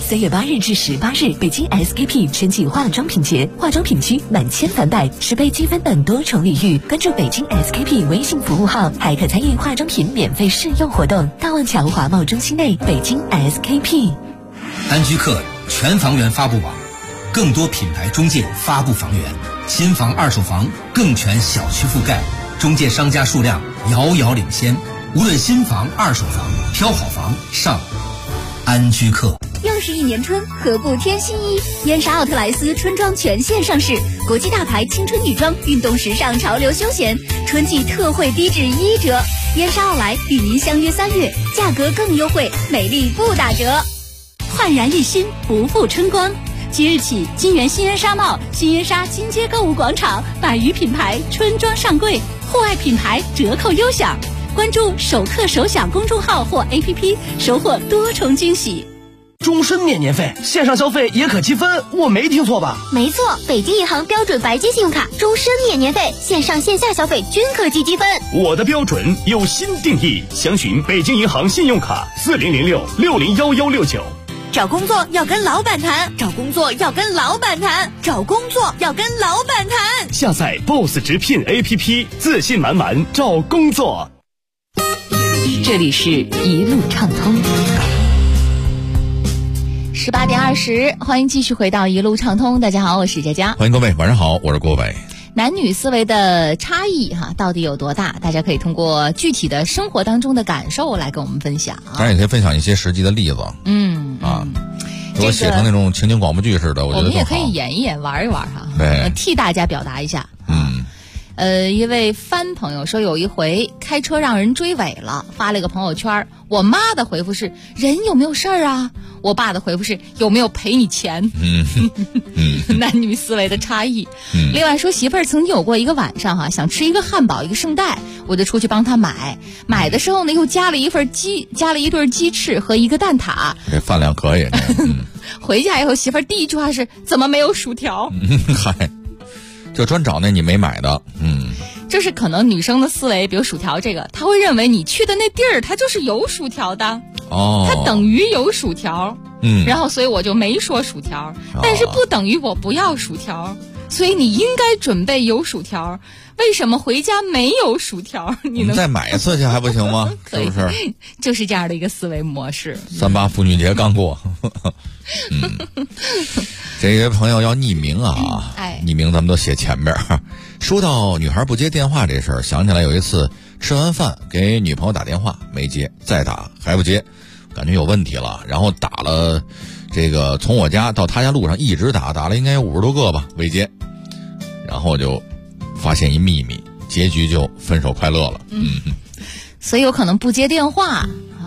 3月8日至18日，北京 SKP 春季化妆品节，化妆品区满千返百，10倍积分等多重礼遇。关注北京 SKP 微信服务号，还可参与化妆品免费试用活动。大望桥华贸中心内，北京 SKP。 安居客全房源发布网，更多品牌中介发布房源，新房二手房更全小区覆盖，中介商家数量遥遥领先。无论新房二手房，挑好房上安居客。 又是一年春，何不添新衣？燕莎奥特莱斯春装全线上市，国际大牌青春女装、运动时尚、潮流休闲，春季特惠低至1折。燕莎奥莱与您相约3月，价格更优惠，美丽不打折。焕然一新，不负春光。即日起，金源新燕莎贸、新燕莎金街购物广场100余品牌春装上柜，户外品牌折扣优享。关注首客首享公众号或 APP， 收获多重惊喜。 终身免年费，线上消费也可积分，我没听错吧？ 没错，北京银行标准白金信用卡终身免年费，线上线下消费均可积积分。 我的标准有新定义，详询北京银行信用卡4006601169。 找工作要跟老板谈，找工作要跟老板谈，找工作要跟老板谈。 下载 BOSS 直聘 APP， 自信满满找工作。 这里是一路畅通。 18点20，欢迎继续回到一路畅通。大家好，我是佳佳。 欢迎各位，晚上好，我是郭伟。 男女思维的差异到底有多大？大家可以通过具体的生活当中的感受来跟我们分享。 当然也可以分享一些实际的例子。如果写成那种情景广播剧似的，我觉得我们也可以演一演，玩一玩对， 替大家表达一下。一位帆朋友说，有一回开车让人追尾了，发了一个朋友圈。我妈的回复是：人有没有事儿啊？我爸的回复是：有没有赔你钱？男女思维的差异。另外说，媳妇儿曾经有过一个晚上想吃一个汉堡一个圣代，我就出去帮她买的时候呢，又加了一对鸡翅和一个蛋挞。 这饭量可以。 回家以后，媳妇儿第一句话是：怎么没有薯条？ 嗨。就专找那你没买的。 就是可能女生的思维，比如薯条这个，她会认为你去的那地儿它就是有薯条的，它等于有薯条，然后所以我就没说薯条，但是不等于我不要薯条，所以你应该准备有薯条。为什么回家没有薯条？你能再买一次去还不行吗？是不是？ 就是这样的一个思维模式。 38妇女节刚过。这些朋友要匿名匿名咱们都写前边。说到女孩不接电话这事儿，想起来有一次吃完饭给女朋友打电话没接，再打还不接，感觉有问题了，然后打了这个从我家到他家路上一直打了应该有50多个吧，未接，然后就发现一秘密，结局就分手快乐了。 所以有可能不接电话。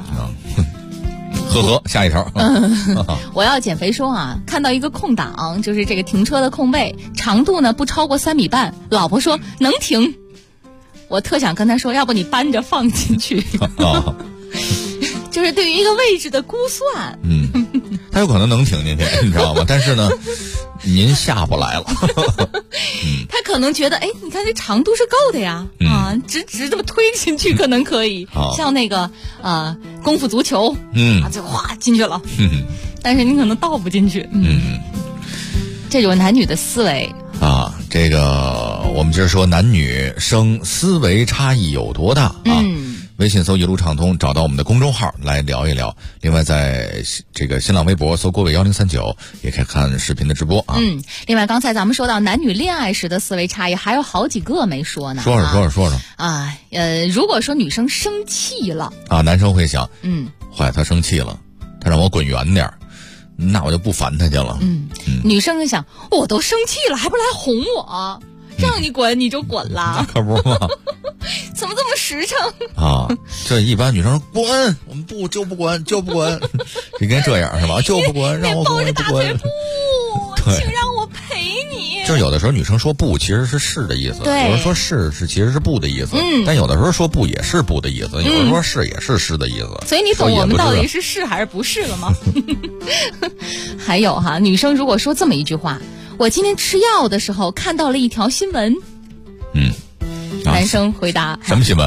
下一条。 我要减肥说看到一个空档，就是这个停车的空位，长度呢不超过3.5米，老婆说能停，我特想跟他说，要不你搬着放进去。就是对于一个位置的估算。 他有可能能停进去，你知道吗？但是呢，您下不来了。 他可能觉得，你看这长度是够的呀，直这么推进去可能可以，像那个功夫足球，就哗进去了，但是你可能倒不进去，这种男女的思维这个我们今儿说男女生思维差异有多大微信搜一路畅通，找到我们的公众号来聊一聊。另外在这个新浪微博搜郭伟1039，也可以看视频的直播另外刚才咱们说到男女恋爱时的思维差异，还有好几个没说呢。 说说如果说女生生气了男生会想坏，他生气了，他让我滚远点，那我就不烦他去了。 女生就想，我都生气了还不来哄我，让你滚你就滚了， 可不吗？ 怎么这么实诚这一般女生说滚，我们就不滚，就应该这样是吧？就不滚，让我滚，不滚， 请让我陪你。 就是有的时候女生说不其实是是的意思，有的说是其实是不的意思，但有的时候说不也是不的意思，有的说是也是是的意思。 所以你懂我们到底是还是不是了吗？还有女生如果说这么一句话，我今天吃药的时候看到了一条新闻，男生回答什么新闻？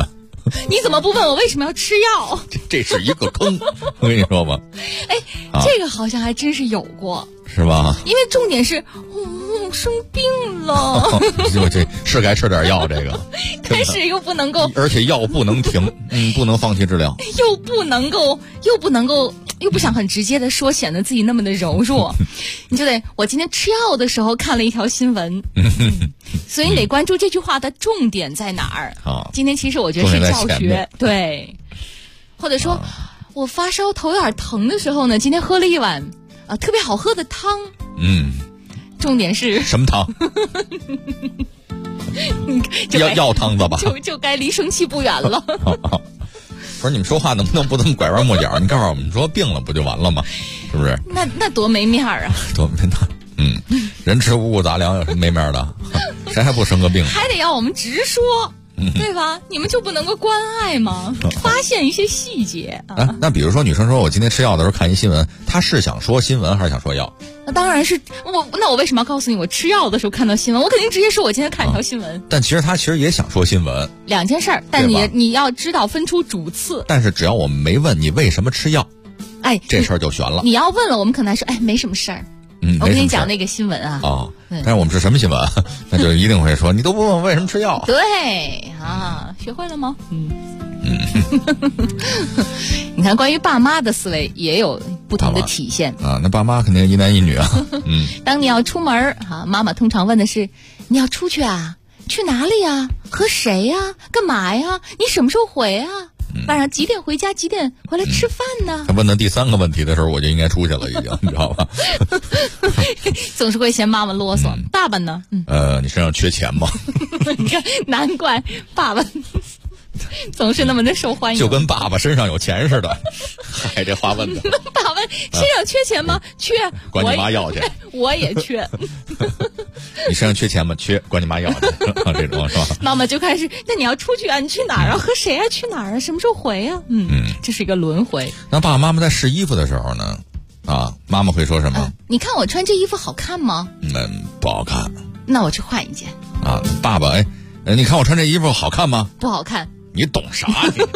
你怎么不问我为什么要吃药？ 这是一个坑，我跟你说吧。 这个好像还真是有过， 是吧？ 因为重点是，生病了， 就这是该吃点药，这个， 但是又不能够， 而且药不能停，不能放弃治疗， 又不能够，又不想很直接的说，显得自己那么的柔弱，你就得，我今天吃药的时候看了一条新闻，所以你得关注这句话的重点在哪儿。今天其实我觉得是教学，对，或者说，我发烧头有点疼的时候呢，今天喝了一碗特别好喝的汤，重点是什么汤？药汤子吧， 就该离生气不远了。 不是，你们说话能不能不这么拐弯抹角？你告诉我们说病了不就完了吗？是不是？ 那多没面儿啊！ 多没面人吃五谷杂粮有什么没面的？谁还不生个病？ 还得要我们直说，对吧？你们就不能够关爱吗？发现一些细节啊。 那比如说女生说我今天吃药的时候看一新闻，她是想说新闻还是想说药？ 那当然是我为什么要告诉你我吃药的时候看到新闻？我肯定直接说我今天看一条新闻。 但其实也想说新闻， 两件事儿。但你要知道分出主次。 但是只要我们没问你为什么吃药，这事儿就悬了。 你要问了，我们可能还说没什么事儿。我跟你讲那个新闻啊。 但是我们是什么新闻？那就一定会说你都不问我为什么吃药。 对学会了吗？你看，关于爸妈的思维也有不同的体现那爸妈肯定一男一女啊。 当你要出门妈妈通常问的是：你要出去啊？去哪里啊？和谁呀？干嘛呀？你什么时候回啊？晚上几点回家？几点回来吃饭呢？ 他问的第3个问题的时候，我就应该出去了，已经，你知道吧？ 总是会嫌妈妈啰嗦。爸爸呢？ 你身上缺钱吗？ 你看，难怪爸爸总是那么的受欢迎， 就跟爸爸身上有钱似的。嗨，这话问的。 爸爸身上缺钱吗？缺， 管你妈要去。 我也缺。 你身上缺钱吗？缺，管你妈要去。这种是吧？ 妈妈就开始，那你要出去啊？你去哪儿啊？和谁啊？去哪儿啊？什么时候回啊？这是一个轮回。 那爸爸妈妈在试衣服的时候呢？妈妈会说什么？ 你看我穿这衣服好看吗？ 不好看。 那我去换一件。 爸爸，你看我穿这衣服好看吗？ 不好看。 你懂啥？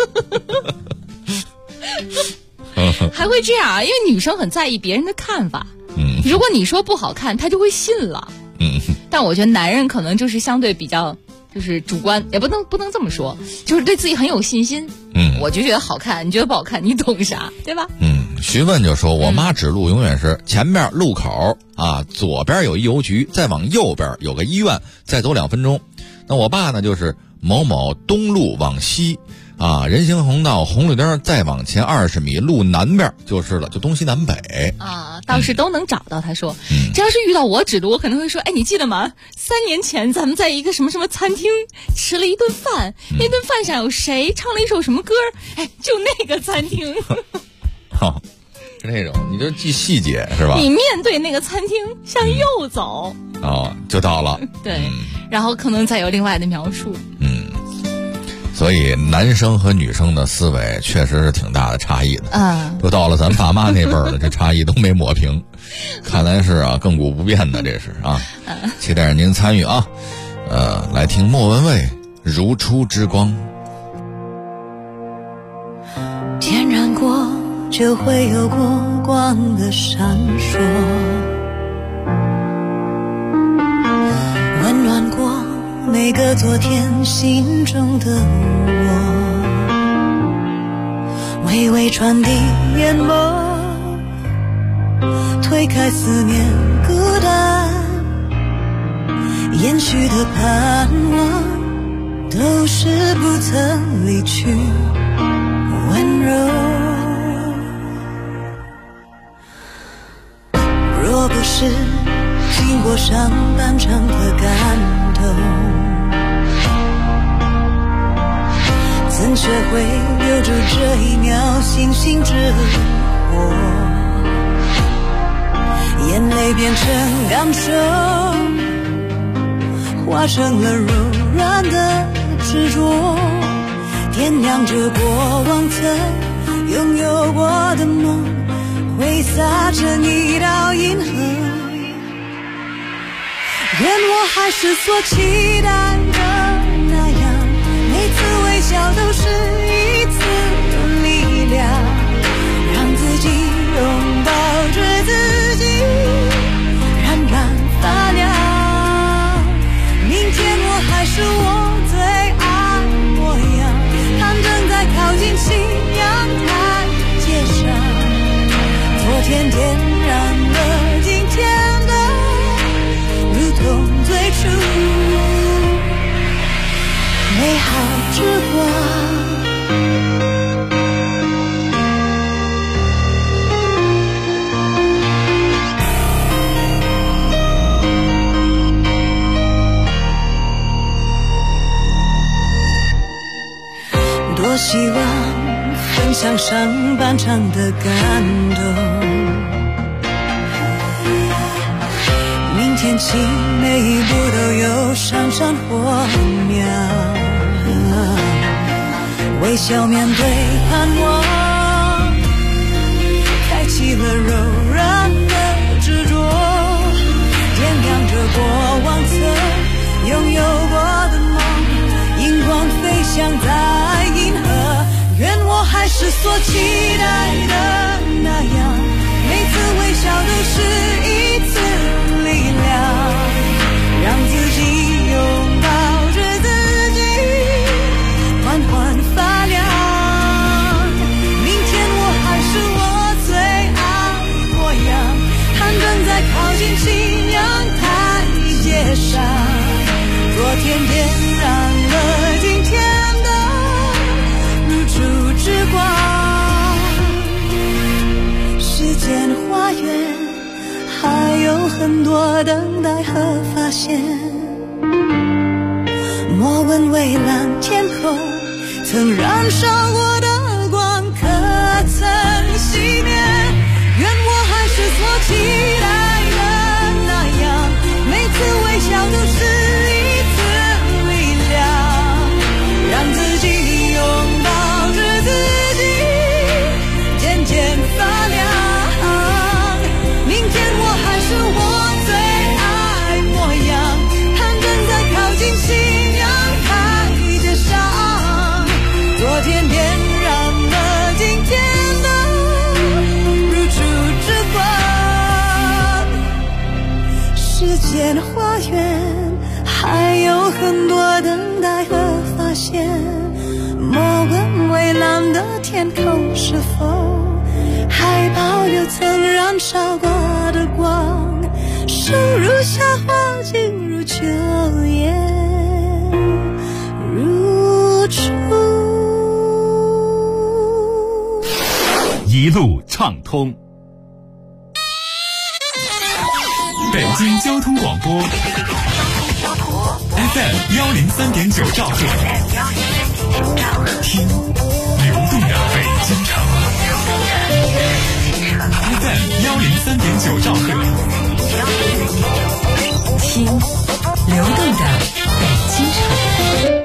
还会这样，因为女生很在意别人的看法。如果你说不好看，她就会信了。但我觉得男人可能就是相对比较就是主观，也不能这么说，就是对自己很有信心。我就觉得好看，你觉得不好看，你懂啥，对吧？ 徐问就说，我妈指路永远是前面路口左边有一邮局，再往右边有个医院，再走2分钟。那我爸呢，就是某某东路往西人行横道红绿灯再往前20米，路南边就是了，就东西南北倒是都能找到。他说这要是遇到我指路，我可能会说，你记得吗？3年前咱们在一个什么什么餐厅吃了一顿饭，那顿饭上有谁唱了一首什么歌，就那个餐厅。 是那种，你就记细节是吧？ 你面对那个餐厅向右走就到了。 对，然后可能再有另外的描述。 所以男生和女生的思维确实是挺大的差异的。都到了咱爸妈那辈儿了，这差异都没抹平，看来是亘古不变的，这是期待着您参与来听莫文蔚《如初之光》。 点燃过就会有过光的闪烁，温暖过每个昨天心中的我，微微传递眼眸，推开思念孤单，延续的盼望都是不曾离去温柔。若不是经过上半场的感动，怎学会留住这一秒星星之火？眼泪变成感受，化成了柔软的执着，点亮着过往曾拥有过的梦，挥洒成一道银河。愿我还是所期待的那样，每次微笑都是希望分享上半场的感动，明天起每一步都有闪闪火苗，微笑面对盼望，开启了柔软的执着，点亮着过往曾拥有过的梦，荧光飞翔在银河，愿我还是所期待的那样，每次微笑都是一次力量，让自己拥抱着自己，缓缓发亮。明天我还是我最爱模样，看正在靠近信仰台阶上，昨天点燃了今天的如初之光，时间花园还有很多等待和发现，莫问蔚蓝天空曾燃烧过的光可曾熄灭，愿我还是所期待的那样，每次微笑都是一次力量，让自己拥抱着自己，渐渐发亮。明天我还是我最爱模样，看正在靠近信仰台阶上，昨天点燃了今天的如初之光，时间花园还有很多等待和发现，莫问蔚蓝的天空是否还保留曾燃烧过的光，生如夏花，静如秋叶，如初。 一路畅通。北京交通广播 FM103.9兆赫，听流动的北京城。FM103.9兆赫， 听流动的北京城。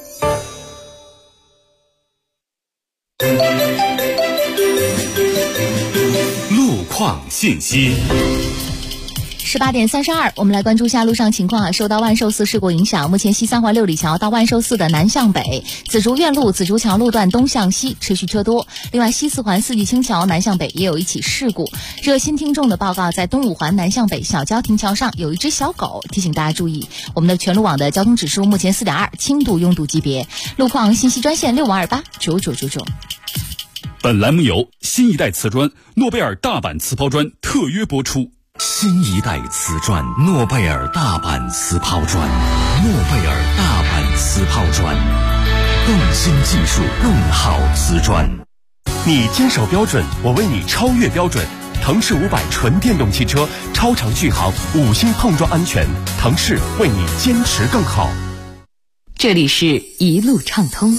路况信息。 18点32，我们来关注一下路上情况啊。受到万寿寺事故影响，目前西三环六里桥到万寿寺的南向北、紫竹院路、紫竹桥路段东向西持续车多。另外，西四环四季青桥南向北也有一起事故。热心听众的报告，在东五环南向北小交亭桥上有一只小狗，提醒大家注意。我们的全路网的交通指数目前4.2，轻度拥堵级别。路况信息专线65289999。 本栏目由新一代瓷砖诺贝尔大阪瓷抛砖特约播出。 新一代瓷砖诺贝尔大阪瓷抛砖，诺贝尔大阪瓷抛砖，更新技术，更好瓷砖。 你坚守标准，我为你超越标准。腾势500纯电动汽车，超长续航，5星碰撞安全，腾势为你坚持更好。 这里是一路畅通。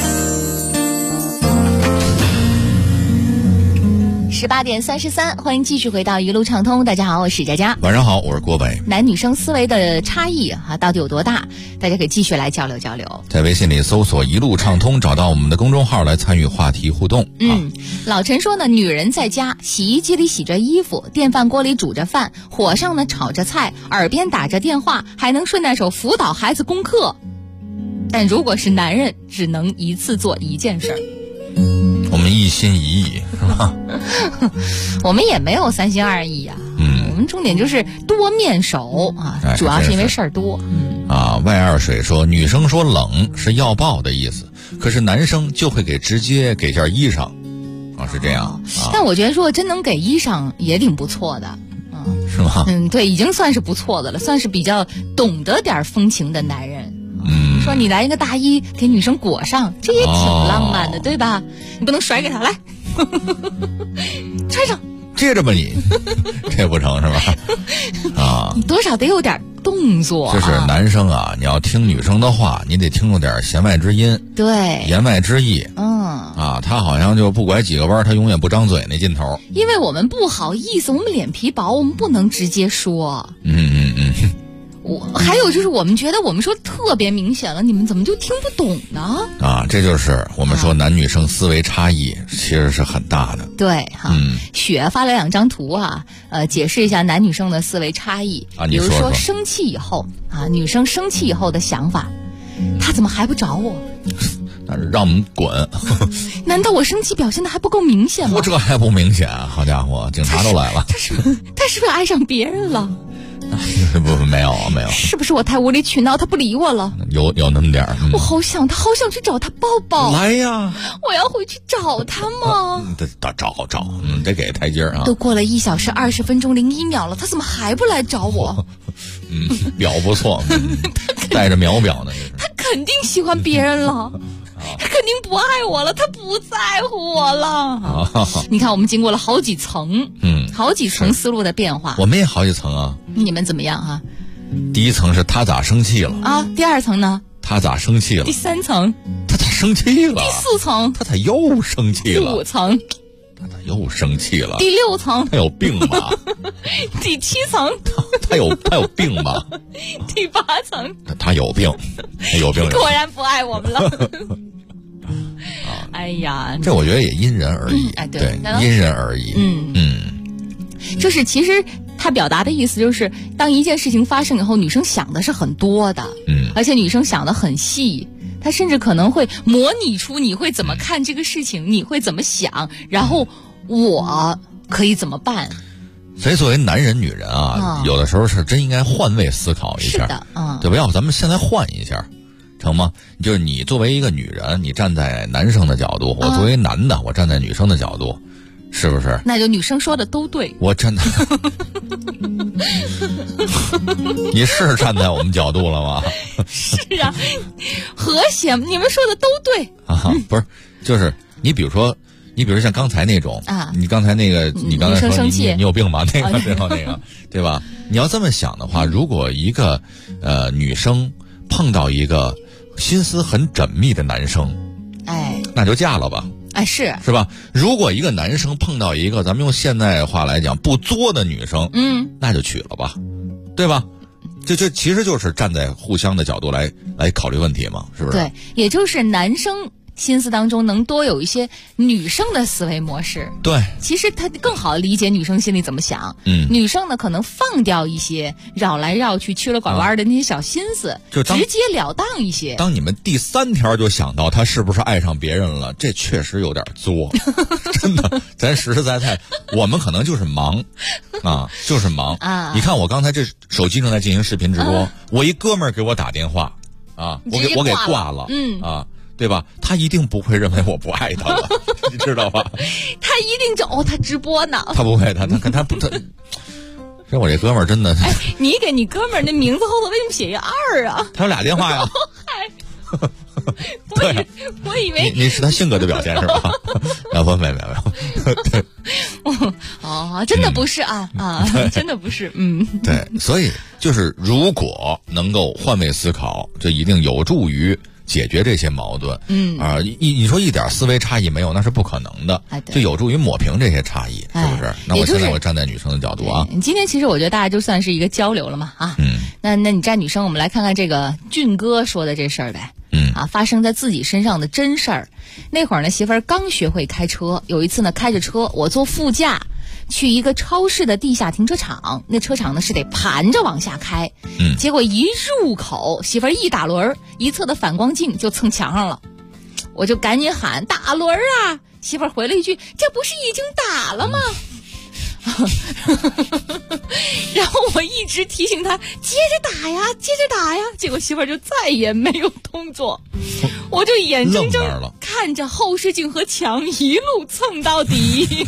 18点33，欢迎继续回到一路畅通。大家好，我是佳佳。 晚上好，我是郭北。 男女生思维的差异啊，到底有多大？大家可以继续来交流交流。 在微信里搜索一路畅通，找到我们的公众号来参与话题互动。 老陈说呢，女人在家洗衣机里洗着衣服，电饭锅里煮着饭，火上呢炒着菜，耳边打着电话，还能顺带手辅导孩子功课。但如果是男人，只能一次做一件事儿。 我们一心一意是吧？ 我们也没有三心二意啊。我们重点就是多面手啊，主要是因为事儿多。 外二水说，女生说冷是要抱的意思，可是男生就会直接给件衣裳啊，是这样。 但我觉得如果真能给衣裳也挺不错的。 是吗？ 对，已经算是不错的了，算是比较懂得点风情的男人。说你来一个大衣给女生裹上，这也挺浪漫的，对吧？你不能甩给她，来穿上， 接着吧你，这不成是吧？ 你多少得有点动作。 就是男生啊，你要听女生的话，你得听出点弦外之音， 对， 言外之意。他好像就不拐几个弯，他永远不张嘴那劲头。 因为我们不好意思，我们脸皮薄，我们不能直接说。还有就是我们觉得我们说特别明显了，你们怎么就听不懂呢？ 这就是我们说男女生思维差异其实是很大的。 对哈，雪发了2张图解释一下男女生的思维差异。比如说生气以后女生生气以后的想法，他怎么还不找我？ 让我们滚！ 难道我生气表现的还不够明显吗？ 这还不明显？好家伙，警察都来了。 他是不是爱上别人了？ 没有。 是不是我太无理取闹，他不理我了？ 有那么点儿。 我好想去找他抱抱。 来呀！ 我要回去找他吗？ 找，得给台阶啊！ 都过了1小时20分钟01秒了，他怎么还不来找我？ 表不错，带着秒表呢。 他肯定喜欢别人了。他肯定不爱我了，他不在乎我了。你看，我们经过了好几层，好几层思路的变化。 我们也好几层啊。 你们怎么样啊？ 第1层是他咋生气了第2层呢？ 他咋生气了？ 第3层， 他咋生气了？ 第4层， 他咋又生气了？ 第5层， 他咋又生气了？ 第6层， 他有病吧？ 第7层， 他有病吧？ 第8层， 他有病， 果然不爱我们了。哎呀， 这我觉得也因人而异。对，因人而异。 就是其实他表达的意思就是，当一件事情发生以后，女生想的是很多的，而且女生想的很细，她甚至可能会模拟出你会怎么看这个事情，你会怎么想，然后我可以怎么办。 所以作为男人女人有的时候是真应该换位思考一下，对吧？要不咱们现在换一下成吗？就是你作为一个女人，你站在男生的角度，我作为男的，我站在女生的角度，是不是？ 那就女生说的都对。 我真的，你是站在我们角度了吗？ 是啊，和谐，你们说的都对不是，就是你比如说像刚才那种你刚才那个，你刚才说你有病吧？那个最后那个，对吧？你要这么想的话，如果一个女生碰到一个心思很缜密的男生，那就嫁了吧。 是吧？如果一个男生碰到一个咱们用现代话来讲不作的女生，那就娶了吧，对吧？这其实就是站在互相的角度来考虑问题嘛，是不是？ 对，也就是男生心思当中能多有一些女生的思维模式。 对， 其实他更好理解女生心里怎么想。女生呢可能放掉一些绕来绕去曲了拐弯的那些小心思，就直截了当一些。 当你们第3条就想到他是不是爱上别人了，这确实有点作。真的，咱实实在在，我们可能就是忙就是忙。你看我刚才这手机正在进行视频直播，我一哥们儿给我打电话我给挂了对吧？他一定不会认为我不爱他了，你知道吧？ 他一定就他直播呢。 他不会，他不这我这哥们儿真的。 你给你哥们儿那名字后头为什么写一2啊？ 他有2电话呀。对， 我以为你是他性格的表现是吧？没有。真的不是真的不是。 对，所以就是如果能够换位思考，就一定有助于解决这些矛盾。你说一点思维差异没有，那是不可能的。就有助于抹平这些差异，是不是？那我现在我站在女生的角度今天其实我觉得大家就算是一个交流了嘛那你站女生，我们来看看这个俊哥说的这事儿呗。发生在自己身上的真事儿。那会儿呢，媳妇儿刚学会开车，有一次呢开着车，我坐副驾去一个超市的地下停车场，那车场呢是得盘着往下开。结果一入口，媳妇儿一打轮，一侧的反光镜就蹭墙上了，我就赶紧喊打轮啊！媳妇儿回了一句：“这不是已经打了吗？”然后我一直提醒他接着打呀，接着打呀，结果媳妇儿就再也没有动作，我就眼睁睁看着后视镜和墙一路蹭到底。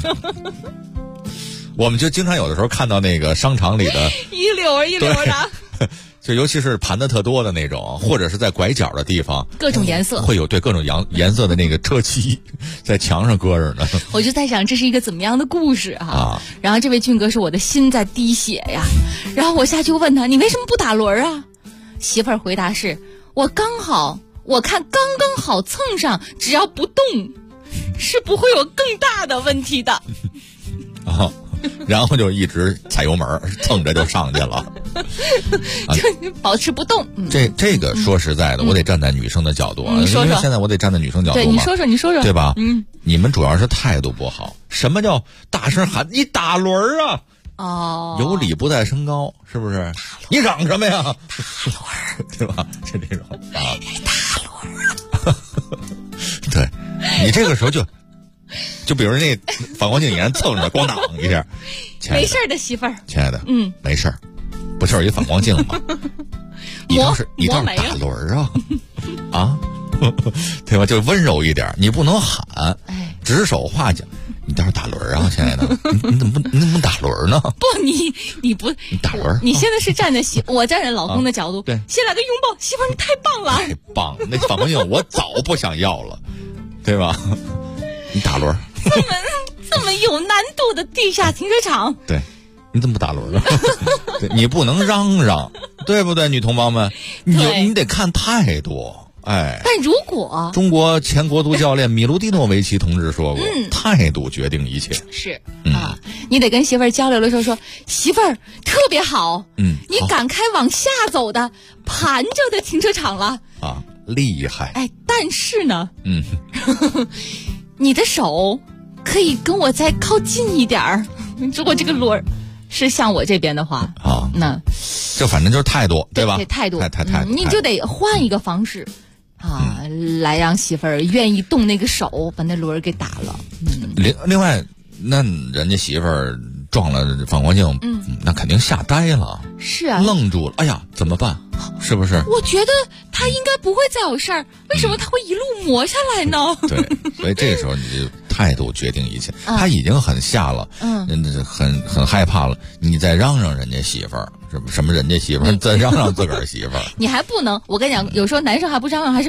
我们就经常有的时候看到那个商场里的一溜的就尤其是盘的特多的那种，或者是在拐角的地方， 各种颜色会有对各种颜色的那个车漆在墙上搁着呢。 我就在想这是一个怎么样的故事啊？然后这位俊哥说我的心在滴血呀，然后我下去问他你为什么不打轮啊？媳妇儿回答是我看刚刚好蹭上，只要不动是不会有更大的问题的。 然后就一直踩油门蹭着就上去了， 就保持不动。 这个说实在的，我得站在女生的角度啊， 你说说， 因为现在我得站在女生角度嘛。 对，你说说， 对吧？你们主要是态度不好。什么叫大声喊你打轮啊？有理不在声高，是不是？你嚷什么呀？ 打轮， 对吧？就这种啊， 打轮。 对，你这个时候就比如那反光镜眼蹭着咣当一下， 没事的媳妇儿， 亲爱的，没事儿，不就是一反光镜吗？你倒是打轮啊，对吧？就温柔一点，你不能喊，指手画脚，你倒是打轮啊，亲爱的，你怎么打轮呢？ 不，你不你打轮， 你现在是站在我站在老公的角度， 对， 先来个拥抱，媳妇儿你太棒了， 太棒了，那反光镜我早不想要了，对吧？你打轮， 这么有难度的地下停车场， 对，你怎么不打轮啊？对，你不能嚷嚷，对不对，女同胞们？你得看态度，哎。 但如果中国前国足教练米卢蒂诺维奇同志说过，态度决定一切。 是啊，你得跟媳妇儿交流的时候说，媳妇儿特别好，你敢开往下走的盘着的停车场了啊，厉害。 哎，但是呢，你的手可以跟我再靠近一点儿。如果这个轮是向我这边的话啊， 那就反正就是态度，对吧？ 对，态度， 态度， 你就得换一个方式啊，来让媳妇儿愿意动那个手，把那轮给打了。 另外，那人家媳妇儿撞了反光镜，那肯定吓呆了， 是啊， 愣住了，哎呀，怎么办？是不是？ 我觉得他应该不会再有事儿，为什么他会一路磨下来呢？ 对，所以这个时候你就态度决定一切。他已经很吓了，很害怕了，你再嚷嚷人家媳妇儿，什么人家媳妇儿，再嚷嚷自个儿媳妇儿， 你还不能。我跟你讲，有时候男生还不嚷嚷，还是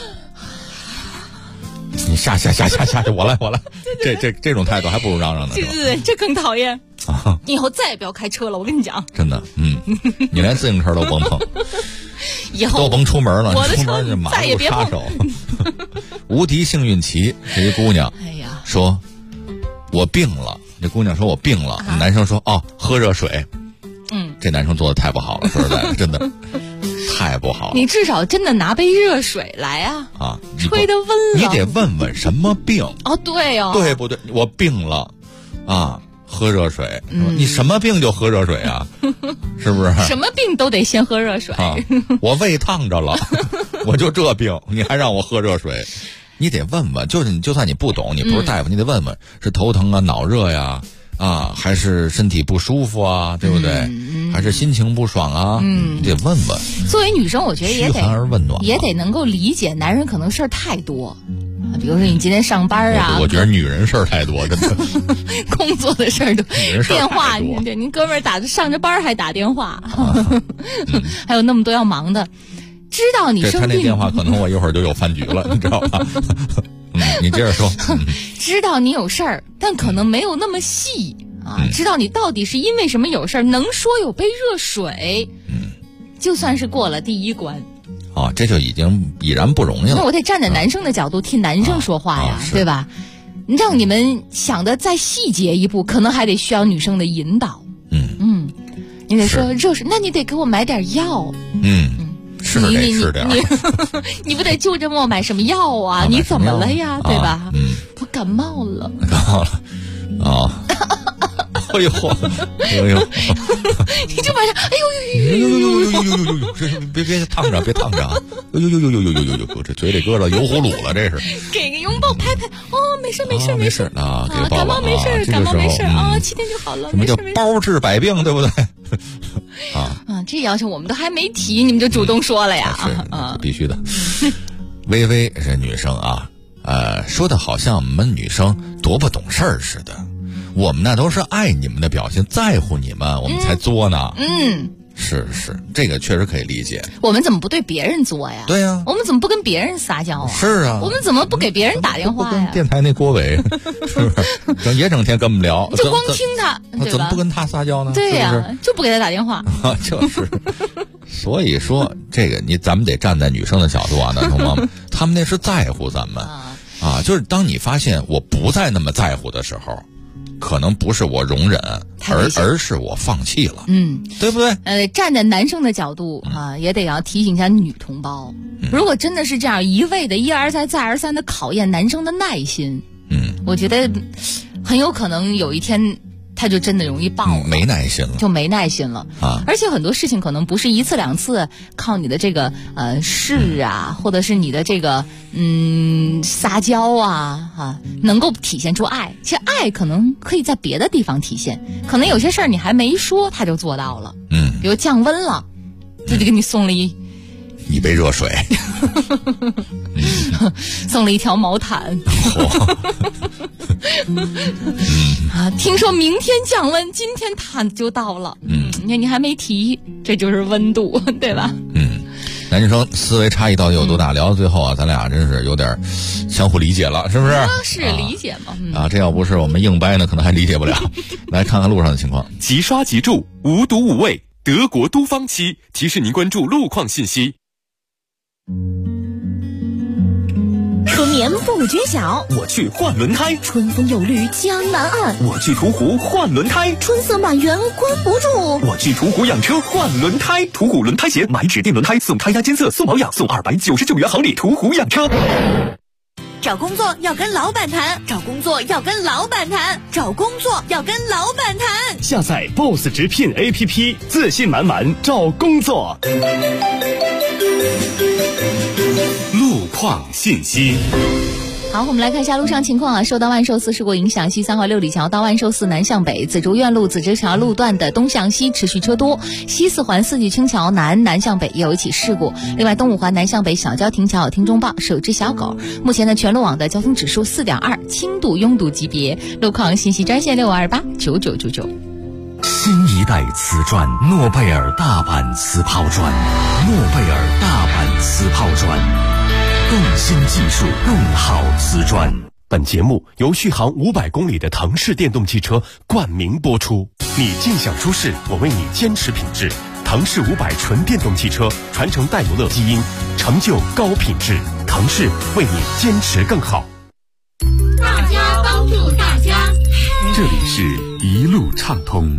你下去，我来，这种态度还不如嚷嚷呢。 对，这更讨厌。你以后再也不要开车了，我跟你讲。 真的，你连自行车都甭碰， 以后都甭出门了。 我的出门是马路杀手。无敌幸运旗是一姑娘， 哎呀， 说我病了。这姑娘说我病了，男生说喝热水。这男生做的太不好了，说实在的，真的太不好了。 你至少真的拿杯热水来啊！吹得温了。 你得问问什么病？ 对哦， 对不对？我病了啊，喝热水。你什么病就喝热水啊？是不是？ 什么病都得先喝热水。 我胃烫着了，我就这病，你还让我喝热水？你得问问，就算你不懂，你不是大夫，你得问问是头疼啊、脑热呀。还是身体不舒服啊，对不对？还是心情不爽啊？你得问问。 作为女生，我觉得也得嘘寒而问暖， 也得能够理解男人可能事儿太多。比如说你今天上班啊， 我觉得女人事儿太多，真的。 工作的事儿多，电话，您哥们儿上着班还打电话，还有那么多要忙的，知道你生病， 他那电话可能我一会儿就有饭局了，你知道吧？你接着说。 知道你有事儿，但可能没有那么细啊。知道你到底是因为什么有事儿，能说有杯热水，就算是过了第一关。 这就已然不容易了。 那我得站在男生的角度替男生说话呀，对吧？让你们想的再细节一步，可能还得需要女生的引导。你得说热水，那你得给我买点药。 是得吃点。 你不得就这么买什么药啊？你怎么了呀？对吧？我感冒了。 哎呦， 你就马上，哎呦， 别烫着，别烫着啊！这嘴里搁着油葫芦了，这是。 给个拥抱拍拍，没事啊，给感冒没事啊，7天就好了。 什么叫包治百病，对不对？ 这要求我们都还没提，你们就主动说了呀？ 是必须的。微微是女生啊，说的好像我们女生多不懂事儿似的。我们那都是爱你们的表现，在乎你们，我们才作呢。 是，这个确实可以理解。 我们怎么不对别人作呀？ 对呀， 我们怎么不跟别人撒娇啊？ 是啊， 我们怎么不给别人打电话呀？ 不跟电台那郭伟是不是？也整天跟我们聊， 就光听他，对吧？ 怎么不跟他撒娇呢？ 对呀， 是不是就不给他打电话。 就是，所以说这个咱们得站在女生的角度啊，男同胞们，他们那是在乎咱们啊，就是当你发现我不再那么在乎的时候。可能不是我容忍，而是我放弃了，对不对？ 站在男生的角度啊，也得要提醒一下女同胞，如果真的是这样一味的一而再再而三的考验男生的耐心，我觉得很有可能有一天他就真的容易爆了， 没耐心了， 就没耐心了啊！ 而且很多事情可能不是一次两次靠你的这个事啊，或者是你的这个撒娇啊能够体现出爱。其实爱可能可以在别的地方体现，可能有些事儿你还没说他就做到了，比如降温了，就给你送了一杯热水， 送了一条毛毯。听说明天降温，今天毯就到了。你还没提，这就是温度，对吧？ 男女生思维差异到底有多大？聊到最后啊，咱俩真是有点相互理解了，是不是？ 是理解嘛？ 这要不是我们硬掰呢，可能还理解不了。来看看路上的情况。 即刷即住，无毒无味，德国都方漆提示您关注路况信息。 春眠不觉晓， 我去换轮胎； 春风又绿江南岸， 我去途虎换轮胎； 春色满园关不住， 我去途虎养车换轮胎。途虎轮胎鞋买指定轮胎送胎压监测送保养送299元好礼。途虎养车。 找工作要跟老板谈，找工作要跟老板谈，找工作要跟老板谈。 下载 BOSS 直聘 APP， 自信满满找工作。 路况信息。 好，我们来看一下路上情况啊。受到万寿寺事故影响，西三环六里桥到万寿寺南向北、紫竹院路紫竹桥路段的东向西持续车多。西四环四季青桥南向北也有一起事故。另外，东五环南向北小交亭桥有听众报是有只小狗。目前的全路网的交通指数4.2，轻度拥堵级别。路况信息专线65289999。 新一代瓷砖，诺贝尔大阪瓷抛砖，诺贝尔大阪瓷抛砖。更新技术，更好瓷砖。 本节目由续航500公里的腾势电动汽车冠名播出。你尽享舒适，我为你坚持品质。腾势500纯电动汽车传承戴姆勒基因，成就高品质。腾势为你坚持更好。 大家帮助大家。 这里是一路畅通。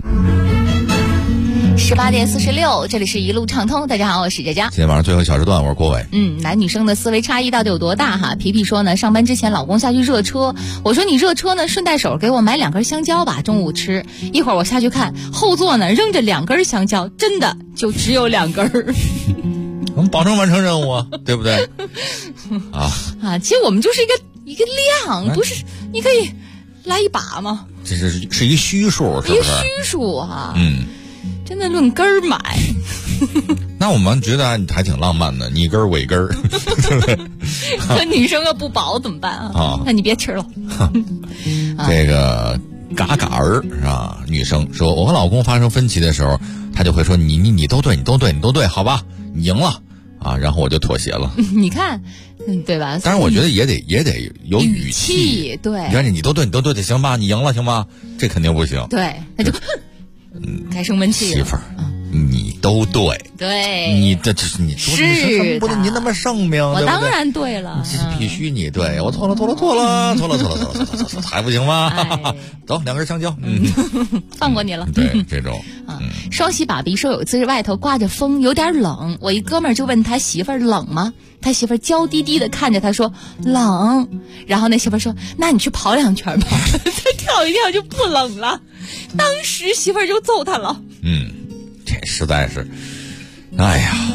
18点46，这里是一路畅通。大家好，我是佳佳。 今天晚上最后一小时段，我是郭伟。 男女生的思维差异到底有多大哈？皮皮说呢，上班之前老公下去热车，我说你热车呢，顺带手给我买2根香蕉吧，中午吃。一会儿我下去看，后座呢扔着2根香蕉，真的就只有2根。 我们保证完成任务啊，对不对？ 其实我们就是一个量，不是你可以来一把吗？ 这是一虚数，是不是？ 一虚数哈。真的论根儿买。 那我们觉得你还挺浪漫的，你一根我一根，对不对？ 可女生要不饱怎么办啊？那你别吃了。 这个嘎嘎儿是吧？女生说，我和老公发生分歧的时候，他就会说你都对，好吧，你赢了啊，然后我就妥协了。 你看，对吧？ 当然，我觉得也得有语气，对。 你看你都对，行吧，你赢了，行吧？这肯定不行。 对，那就。该生闷气了。 媳妇儿，你都对，你这是你说是不能你那么圣明， 我当然对了， 必须你对，我错了，还不行吗？走，2根香蕉， 放过你了。 对，这种双喜爸比说有一次外头刮着风，有点冷，我一哥们儿就问他媳妇儿冷吗？他媳妇儿娇滴滴的看着他说冷，然后那媳妇儿说那你去跑2圈吧，他跳一跳就不冷了，当时媳妇儿就揍他了。 这实在是，哎呀。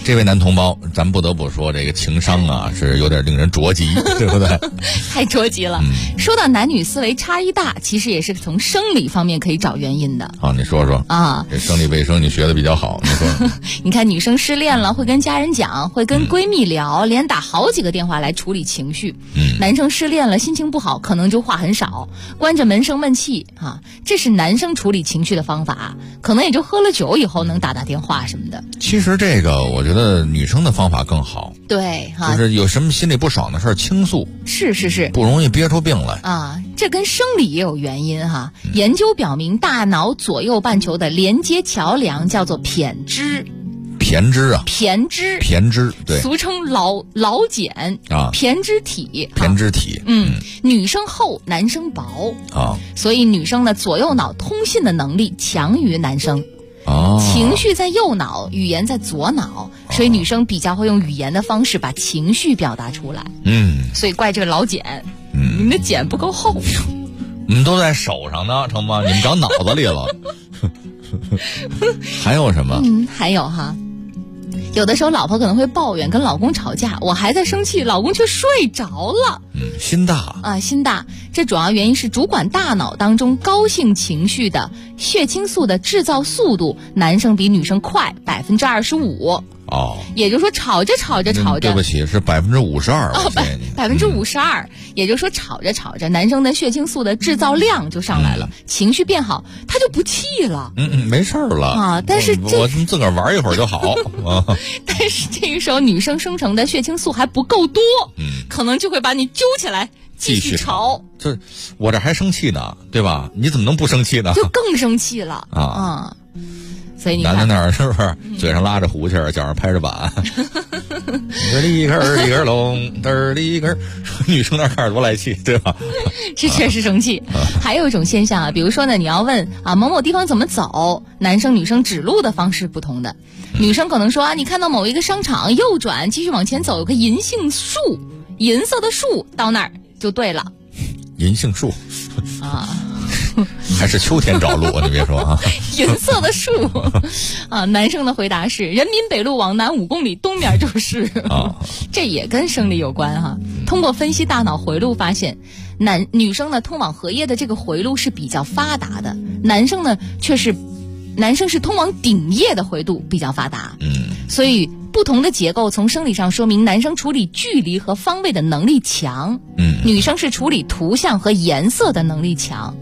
这位男同胞，咱不得不说，这个情商啊是有点令人着急，对不对？ 太着急了。说到男女思维差异大，其实也是从生理方面可以找原因的。 啊，你说说啊， 这生理卫生你学的比较好，你说。 你看，女生失恋了会跟家人讲，会跟闺蜜聊，连打好几个电话来处理情绪。男生失恋了心情不好，可能就话很少，关着门生闷气啊，这是男生处理情绪的方法，可能也就喝了酒以后能打电话什么的。 其实这个我觉得女生的方法更好。 对哈， 就是有什么心里不爽的事儿倾诉， 是， 不容易憋出病来啊。这跟生理也有原因哈。研究表明，大脑左右半球的连接桥梁叫做胼胝。 胼胝啊， 胼胝， 对， 俗称老茧啊，胼胝体，女生厚，男生薄啊， 所以女生的左右脑通信的能力强于男生。情绪在右脑，语言在左脑，所以女生比较会用语言的方式把情绪表达出来。所以怪这个老茧，你们的茧不够厚。 你们都在手上呢，成吗？你们长脑子里了。还有什么？ 还有哈。有的时候老婆可能会抱怨跟老公吵架，我还在生气，老公却睡着了。 心大啊，心大。这主要原因是主管大脑当中高兴情绪的血清素的制造速度，男生比女生快25%。也就是说吵着， 对不起，是52%。 52%，也就是说吵着，男生的血清素的制造量就上来了，情绪变好，他就不气了。 没事了啊。但是我自个儿玩一会儿就好啊。 但是这个时候女生生成的血清素还不够多，可能就会把你揪起来继续吵。 这我这还生气呢，对吧？你怎么能不生气呢？ 就更生气了啊。所以你看男的那儿是不是嘴上拉着胡琴，脚上拍着板，里根龙，里根，女生那看着多来气，对吧？ 这确实生气。还有一种现象啊，比如说呢，你要问啊某某地方怎么走，男生女生指路的方式不同的。女生可能说啊，你看到某一个商场右转，继续往前走，有个银杏树，银色的树，到那儿就对了。 银杏树啊。 还是秋天找路，你别说啊。 银色的树啊，男生的回答是人民北路往南5公里，东面就是啊。这也跟生理有关哈。通过分析大脑回路发现，女生呢通往荷叶的这个回路是比较发达的，男生是通往顶叶的回路比较发达。所以不同的结构从生理上说明男生处理距离和方位的能力强，女生是处理图像和颜色的能力强。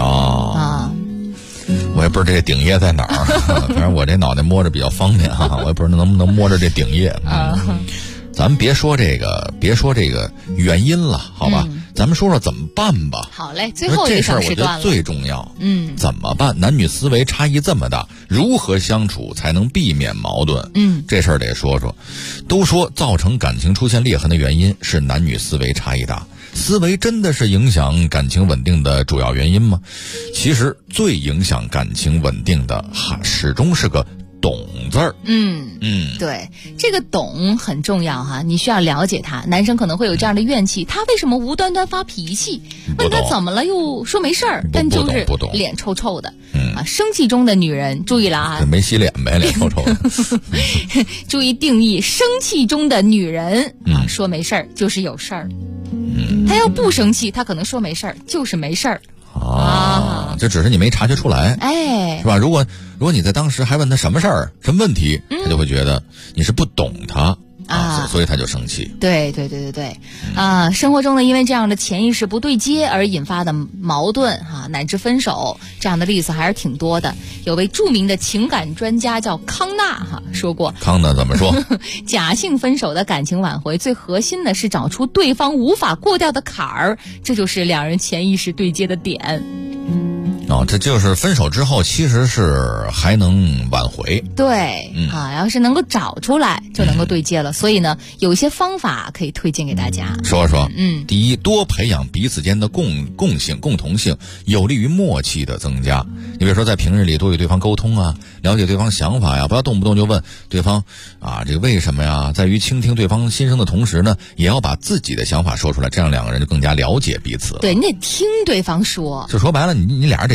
我也不知道这个顶叶在哪儿，反正我这脑袋摸着比较方便哈，我也不知道能不能摸着这顶叶。咱们别说这个原因了，好吧？咱们说说怎么办吧。 好嘞，最后一个小时段了。这事儿我觉得最重要。怎么办？男女思维差异这么大，如何相处才能避免矛盾？这事儿得说说。都说造成感情出现裂痕的原因是男女思维差异大。思维真的是影响感情稳定的主要原因吗？其实最影响感情稳定的始终是个懂字儿。 对，这个懂很重要哈，你需要了解他。男生可能会有这样的怨气，他为什么无端端发脾气？问他怎么了，又说没事儿，但就是脸臭臭的。生气中的女人注意了啊， 没洗脸呗，脸臭臭的。 注意定义，生气中的女人说没事儿就是有事儿。他要不生气，他可能说没事儿就是没事儿。 这只是你没察觉出来，是吧？如果你在当时还问他什么事儿、什么问题，他就会觉得你是不懂他所以他就生气。 对生活中呢，因为这样的潜意识不对接而引发的矛盾乃至分手，这样的例子还是挺多的。有位著名的情感专家叫康纳说过， 康纳怎么说？ 假性分手的感情挽回最核心的是找出对方无法过掉的坎儿，这就是两人潜意识对接的点。 这就是分手之后其实是还能挽回。 对要是能够找出来就能够对接了。所以呢，有一些方法可以推荐给大家说说。第一，多培养彼此间的共性、共同性，有利于默契的增加。你比如说在平日里多与对方沟通啊，了解对方想法呀，不要动不动就问对方这个为什么呀。在于倾听对方心声的同时呢，也要把自己的想法说出来，这样两个人就更加了解彼此了。 对，你得听对方说， 就说白了，你俩人得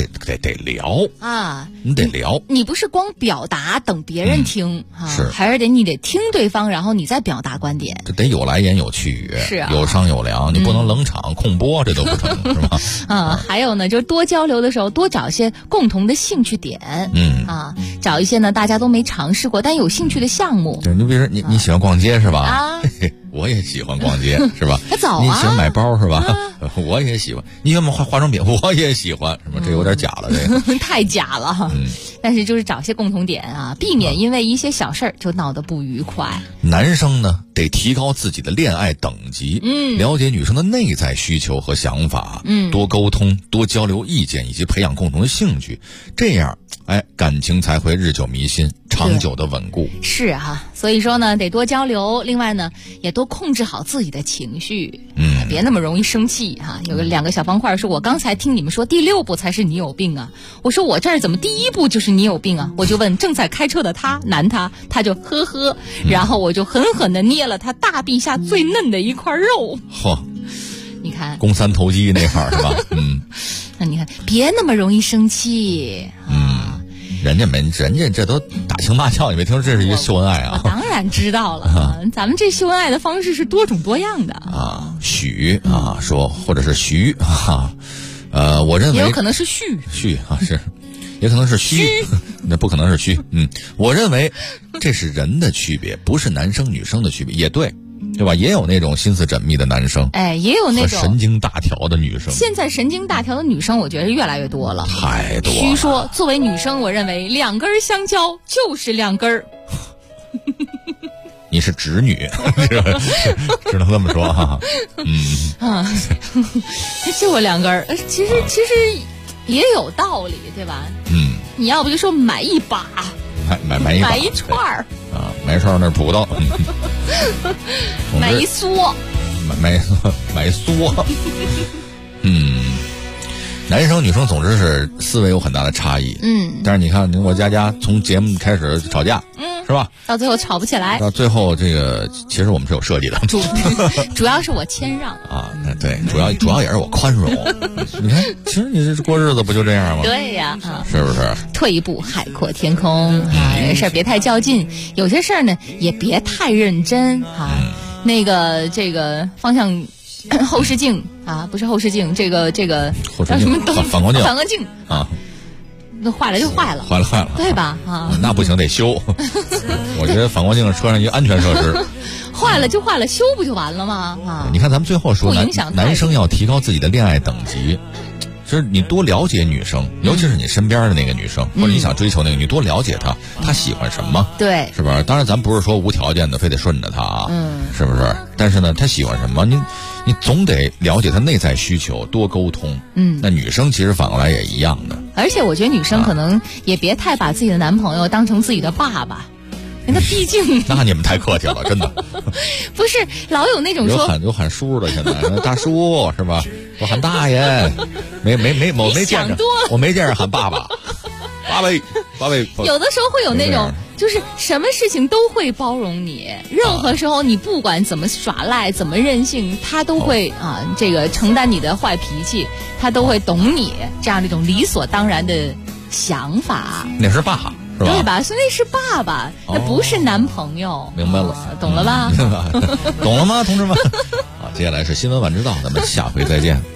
得聊啊， 你得聊， 你不是光表达等别人听是， 还是你得听对方，然后你再表达观点， 这得有来言有去语， 是啊， 有商有量，你不能冷场空播，这都不成，是吧？ 还有呢，就是多交流的时候，多找一些共同的兴趣点，找一些呢大家都没尝试过但有兴趣的项目。 对，你比如说你喜欢逛街是吧？ 啊， 我也喜欢逛街是吧？ 还早啊！ 你喜欢买包是吧？我也喜欢。你喜欢化妆品，我也喜欢。什么？这有点假了，这个太假了。但是就是找些共同点啊，避免因为一些小事儿就闹得不愉快。 男生呢，得提高自己的恋爱等级，了解女生的内在需求和想法，多沟通，多交流意见，以及培养共同的兴趣，这样，感情才会日久弥新，长久的稳固。 是啊，所以说呢，得多交流。另外呢，也多控制好自己的情绪，别那么容易生气哈。有2个小方块说，我刚才听你们说第6步才是你有病啊，我说我这儿怎么第1步就是你有病啊？我就问正在开车的他，他就呵呵，然后我就狠狠地捏了他大臂下最嫩的一块肉。 嚯， 你看肱三头肌那块儿是吧？ 那你看，别那么容易生气。 人家这都打情骂俏，你没听说这是一个秀恩爱啊？ 我当然知道了，咱们这秀恩爱的方式是多种多样的啊。许啊说，或者是徐啊，我认为也有可能是旭啊，是，也可能是虚，那不可能是虚。我认为这是人的区别，不是男生女生的区别，也对。对吧？也有那种心思缜密的男生， 也有那种神经大条的女生。 现在神经大条的女生，我觉得越来越多了， 太多了。 据说作为女生，我认为2根香蕉就是2根。 你是直女，只能这么说哈。 就我2根，其实也有道理，对吧？你要不就说买一把。 买一串儿啊，买一串那是葡萄， 买一梭， 买一梭，男生女生总之是思维有很大的差异，但是你看我佳从节目开始吵架，是吧？ 到最后吵不起来， 到最后这个其实我们是有设计的， 主要是我谦让啊，对，主要也是我宽容。你看，其实你这过日子不就这样吗？ 对呀， 是不是？ 退一步海阔天空啊，有事儿别太较劲，有些事儿呢也别太认真啊。这个方向后视镜啊，不是后视镜，这个叫什么？ 反光镜啊。那坏了就坏了，对吧？ 那不行，得修。我觉得反光镜是车上一个安全设施。 坏了就坏了，修不就完了吗？ 你看咱们最后说，男生要提高自己的恋爱等级，就是你多了解女生，尤其是你身边的那个女生，或者你想追求那个，你多了解她喜欢什么， 对， 是吧？当然，咱不是说无条件的非得顺着她啊，是不是？但是呢，她喜欢什么，你总得了解她内在需求，多沟通。那女生其实反过来也一样的。 而且我觉得女生可能也别太把自己的男朋友当成自己的爸爸，那毕竟那你们太客气了，真的。 不是老有那种说有喊叔的，现在大叔是吧？我喊大爷，我没见着，我没见着喊爸爸，爸爸。 有的时候会有那种，就是什么事情都会包容你，任何时候你不管怎么耍赖，怎么任性，他都会这个承担你的坏脾气，他都会懂你这样的一种理所当然的想法。 那是爸。 对吧？所以那是爸爸，那不是男朋友。 明白了， 懂了吧？ 懂了吗，同志们？好，接下来是新闻晚知道，咱们下回再见。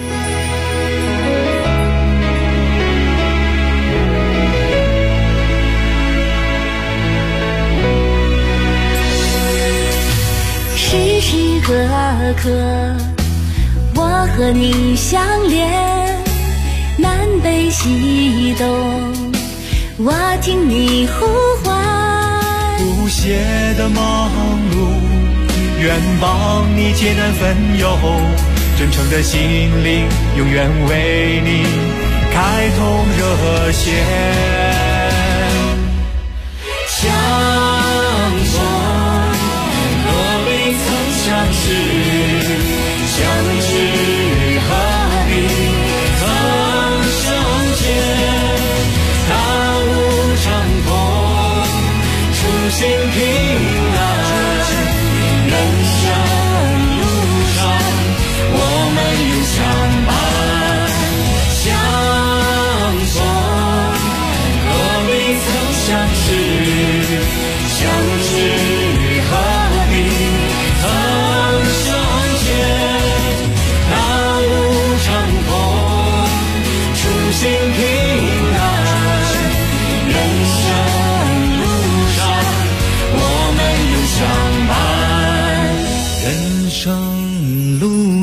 时时刻刻，我和你相连，南北西东。我听你呼唤， 不懈的忙碌，愿帮你解难分忧，真诚的心灵，永远为你开通热线。相逢若未曾相识，相知何必曾相见。心平安，人生路上我们永相伴，相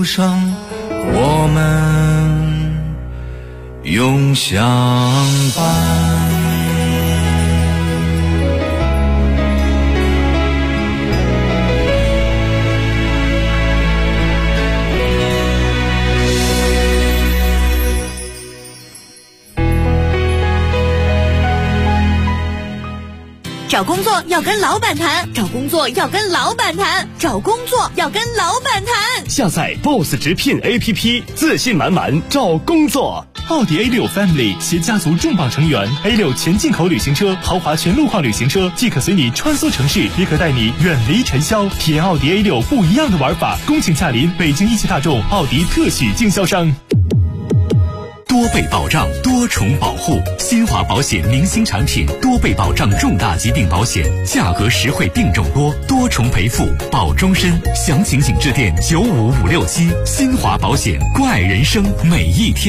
路上我们永相伴。 找工作要跟老板谈，找工作要跟老板谈，找工作要跟老板谈。 下载 BOSS 直聘 APP， 自信满满找工作。奥迪 A6 Family 携家族重磅成员 ，A6 全进口旅行车、豪华全路况旅行车，既可随你穿梭城市，也可带你远离尘嚣。体验奥迪 A6 不一样的玩法，恭请驾临北京一汽大众奥迪特许经销商。 多倍保障，多重保护，新华保险明星产品，多倍保障重大疾病保险，价格实惠，病种多，多重赔付，保终身。详情请致电95567。新华保险，关爱人生每一天。